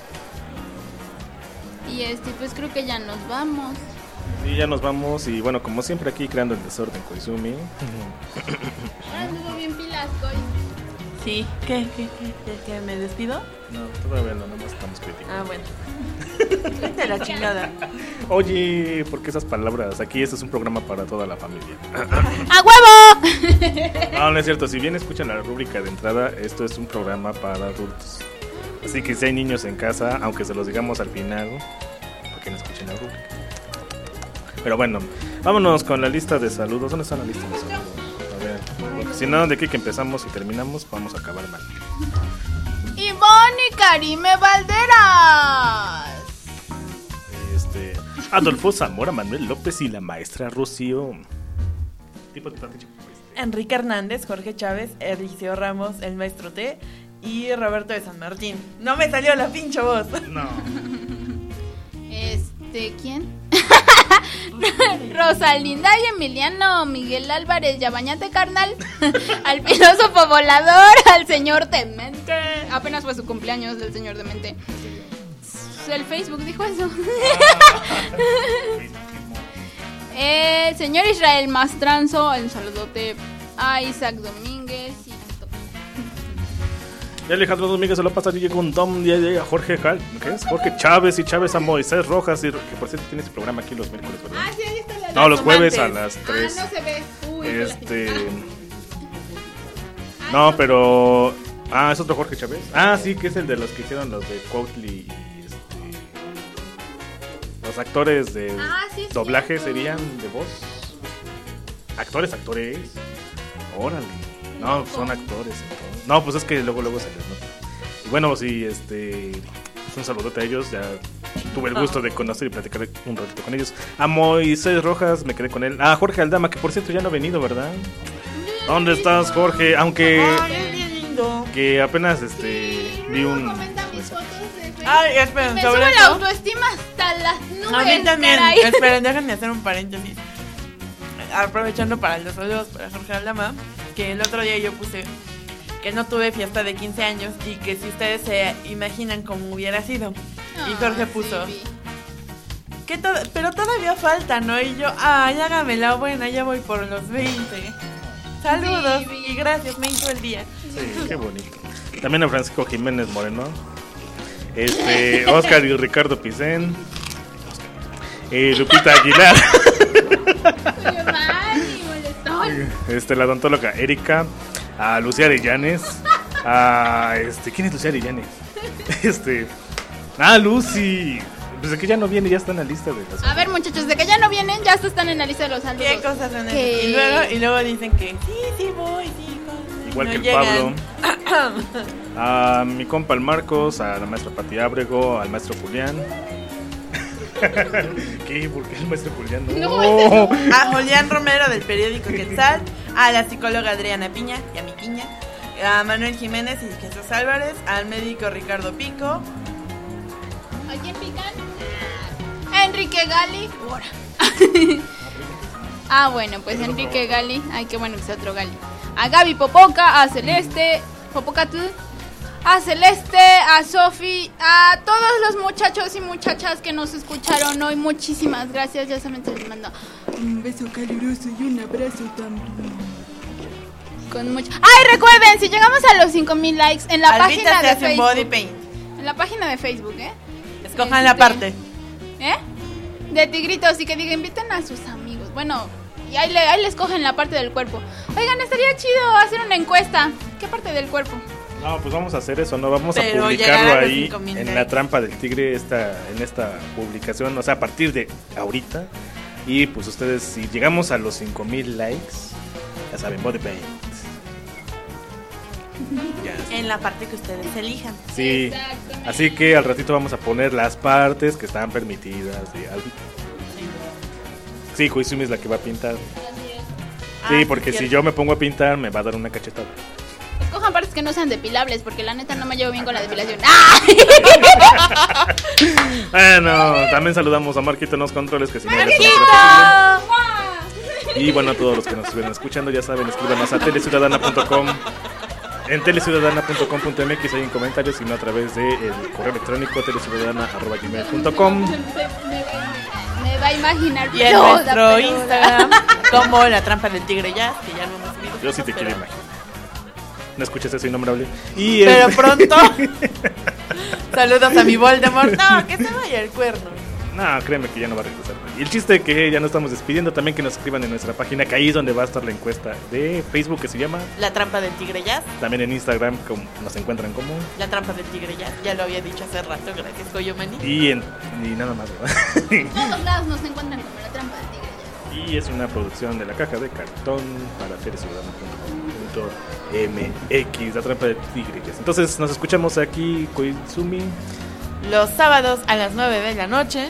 Y este, pues creo que ya nos vamos. Y ya nos vamos, y bueno, como siempre aquí creando el desorden, Koizumi. Ahora estuvo bien pilas, Koi. Sí, ¿qué? ¿Qué? ¿Qué? ¿Qué? ¿Qué? ¿Me despido? No, todavía no, nomás estamos criticando. Ah, bueno. De la chingada. Oye, ¿por qué esas palabras? Aquí este es un programa para toda la familia. ¡A huevo! No, no es cierto, si bien escuchan la rúbrica de entrada, esto es un programa para adultos. Así que si hay niños en casa, aunque se los digamos al final, para que no escuchen la rúbrica. Pero bueno, vámonos con la lista de saludos. ¿Dónde está la lista de saludos? A ver, porque si no, de aquí que empezamos y terminamos, vamos a acabar mal. Ivonne y Karime Valderas. Este, Adolfo Zamora, Manuel López y la maestra Rocío. Tipo de platillo. Enrique Hernández, Jorge Chávez, Eliseo Ramos, el maestro T y Roberto de San Martín. No me salió la pinche voz. No. Este, ¿quién? Rosalinda y Emiliano, Miguel Álvarez, ya bañate, carnal. Al filósofo volador, al señor Demente. Apenas fue su cumpleaños del señor Demente. El Facebook dijo eso. El señor Israel Mastranzo, un saludote a Isaac Domínguez y Y Alejandro Domínguez se lo pasa a con Dom, y a Jorge Cal, ¿qué es? Jorge Chávez y Chávez a Moisés Rojas, y que por cierto tiene su programa aquí los miércoles, ¿verdad? Ah, sí, ahí está la No, los jueves amantes. a las tres. Ah, no se ve. Uy, Este. No, pero. Ah, es otro Jorge Chávez. Ah, sí, que es el de los que hicieron los de Cuautli y este. Los actores de Ah, sí, doblaje cierto. serían de voz. Actores, actores. Órale. No, son actores. Entonces. No, pues es que luego, luego se les nota. Y bueno, sí, este. Pues un saludote a ellos. Ya tuve el gusto de conocer y platicar un ratito con ellos. A Moisés Rojas, me quedé con él. Ah, Jorge Aldama, que por cierto ya no ha venido, ¿verdad? ¿Dónde estás, Jorge? Aunque. Ay, es bien lindo. Que apenas este. Vi un. Ay, esperen, Me sobre sube eso. la autoestima hasta las nubes. A mí también. caray. Esperen, déjenme hacer un paréntesis. Aprovechando para los saludos para Jorge Aldama, que el otro día yo puse que no tuve fiesta de quince años y que si ustedes se imaginan cómo hubiera sido. Y Jorge puso que to- pero todavía falta, ¿no? Y yo, ay, hágame la buena, ya voy por los veinte. Saludos y gracias, me hizo el día. Sí, qué bonito. También a Francisco Jiménez Moreno. Este, Oscar y Ricardo Picén. eh, Lupita Aguilar, Oye, Manny, molestón. este, la odontóloga Erika, a Lucía Arellanes, a este, ¿quién es Lucía Arellanes? Este, ah, Lucy. Pues de que ya no viene, ya está en la lista de las. A ver, muchachos, de que ya no vienen, ya están en la lista de los saludos. ¿Qué cosas son Que- esas? Y luego, y luego dicen que sí, sí voy, sí. con- Igual no que el llegan. Pablo. A mi compa el Marcos, a la maestra Pati Ábrego, al maestro Julián. ¿Qué? ¿Por qué el maestro Julián? No. A Julián Romero del periódico Quetzal, a la psicóloga Adriana Piña y a mi piña, a Manuel Jiménez y Jesús Álvarez, al médico Ricardo Pico. ¿A quién pican? A Enrique Gali. Ahora. Ah, bueno, pues Enrique Gali. Ay, qué bueno que sea otro Gali. A Gaby Popoca, a Celeste Popocatl, a Celeste, a Sofi, a todos los muchachos y muchachas que nos escucharon hoy. Muchísimas gracias. Ya saben, se les mando un beso caluroso y un abrazo también. Con mucho. ¡Ay, recuerden! Si llegamos a los cinco mil likes en la Albita página se de hace Facebook. body paint. En la página de Facebook, ¿eh? Escojan la parte. ¿Eh? De tigritos y que diga, inviten a sus amigos. Bueno, y ahí, le, ahí les cogen la parte del cuerpo. Oigan, estaría chido hacer una encuesta. ¿Qué parte del cuerpo? No, pues vamos a hacer eso, ¿no? Vamos Pero a llegar publicarlo a los ahí cinco mil en likes. la trampa del tigre, esta, en esta publicación, o sea, a partir de ahorita. Y pues ustedes, si llegamos a los cinco mil likes, ya saben, body paint. En la parte que ustedes elijan. Sí, así que al ratito vamos a poner las partes que están permitidas de Albita. Sí, Koizumi es la que va a pintar. Sí, Ah, porque sí, si cierto. yo me pongo a pintar me va a dar una cachetada. Escojan partes que no sean depilables, porque la neta no me llevo bien con la depilación. ¡Ah! Bueno, también saludamos a Marquito en los controles, que si no ya ¡Marquito! está posible. Y bueno, a todos los que nos estuvieron escuchando, ya saben, escríbanos a teleciudadana punto com. En teleciudadana punto com punto m x hay en comentarios, sino a través del correo electrónico teleciudadana arroba gmail punto com. Me va a imaginar Y en toda, nuestro pero- Instagram, como la trampa del tigre ya, que ya no hemos subido. Yo sí te quiero imaginar. No escuches eso innombrable. Y Pero el- pronto. Saludos a mi Voldemort. No, que se vaya el cuerno. No, créeme que ya no va a regresar. Y el chiste que ya nos estamos despidiendo, también que nos escriban en nuestra página, que ahí es donde va a estar la encuesta de Facebook, que se llama. La trampa del tigre ya. También en Instagram como, nos encuentran como. La trampa del tigre ya. Ya lo había dicho hace rato, gracias, Coyomani. Y, en, y nada más, ¿verdad? En todos lados nos encuentran como la trampa del tigre. Y es una producción de la caja de cartón para teleciudadana punto com punto m x, la trampa de tigre. Entonces nos escuchamos aquí, Koizumi. Los sábados a las nueve de la noche.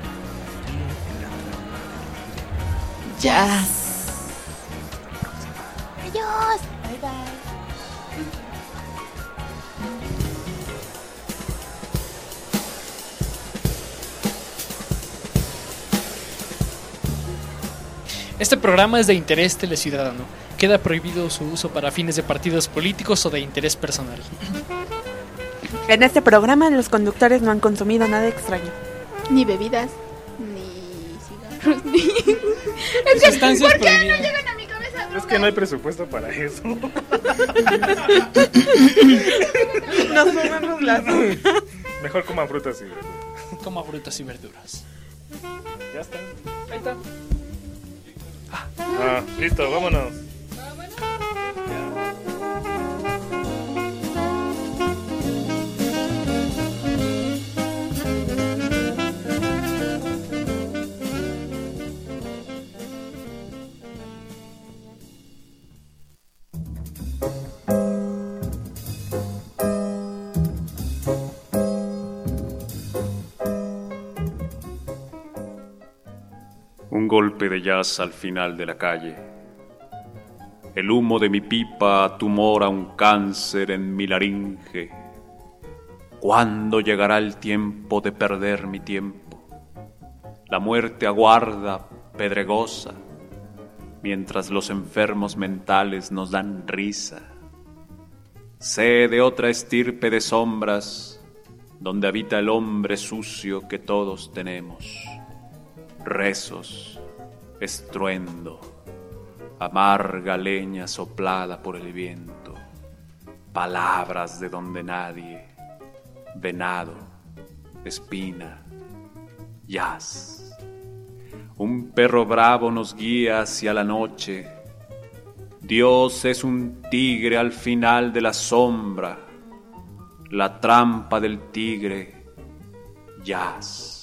Jazz. Adiós. Bye bye. Este programa es de interés teleciudadano. Queda prohibido su uso para fines de partidos políticos o de interés personal. En este programa los conductores no han consumido nada extraño. Ni bebidas, ni cigarros, ni... Es que, Sustancias ¿por qué no prohibidas. llegan a mi cabeza? Es que no hay presupuesto para eso. Nos comemos las. Mejor coman frutas y verduras. Coma frutas y verduras. Ya está. Ahí está. Ah, listo, vámonos. Un golpe de jazz al final de la calle. El humo de mi pipa tumora un cáncer en mi laringe. ¿Cuándo llegará el tiempo de perder mi tiempo? La muerte aguarda, pedregosa, mientras los enfermos mentales nos dan risa. Sé de otra estirpe de sombras, donde habita el hombre sucio que todos tenemos. Rezos, estruendo, amarga leña soplada por el viento, palabras de donde nadie, venado, espina, jazz, Un perro bravo nos guía hacia la noche. Dios es un tigre al final de la sombra. La trampa del tigre, jazz.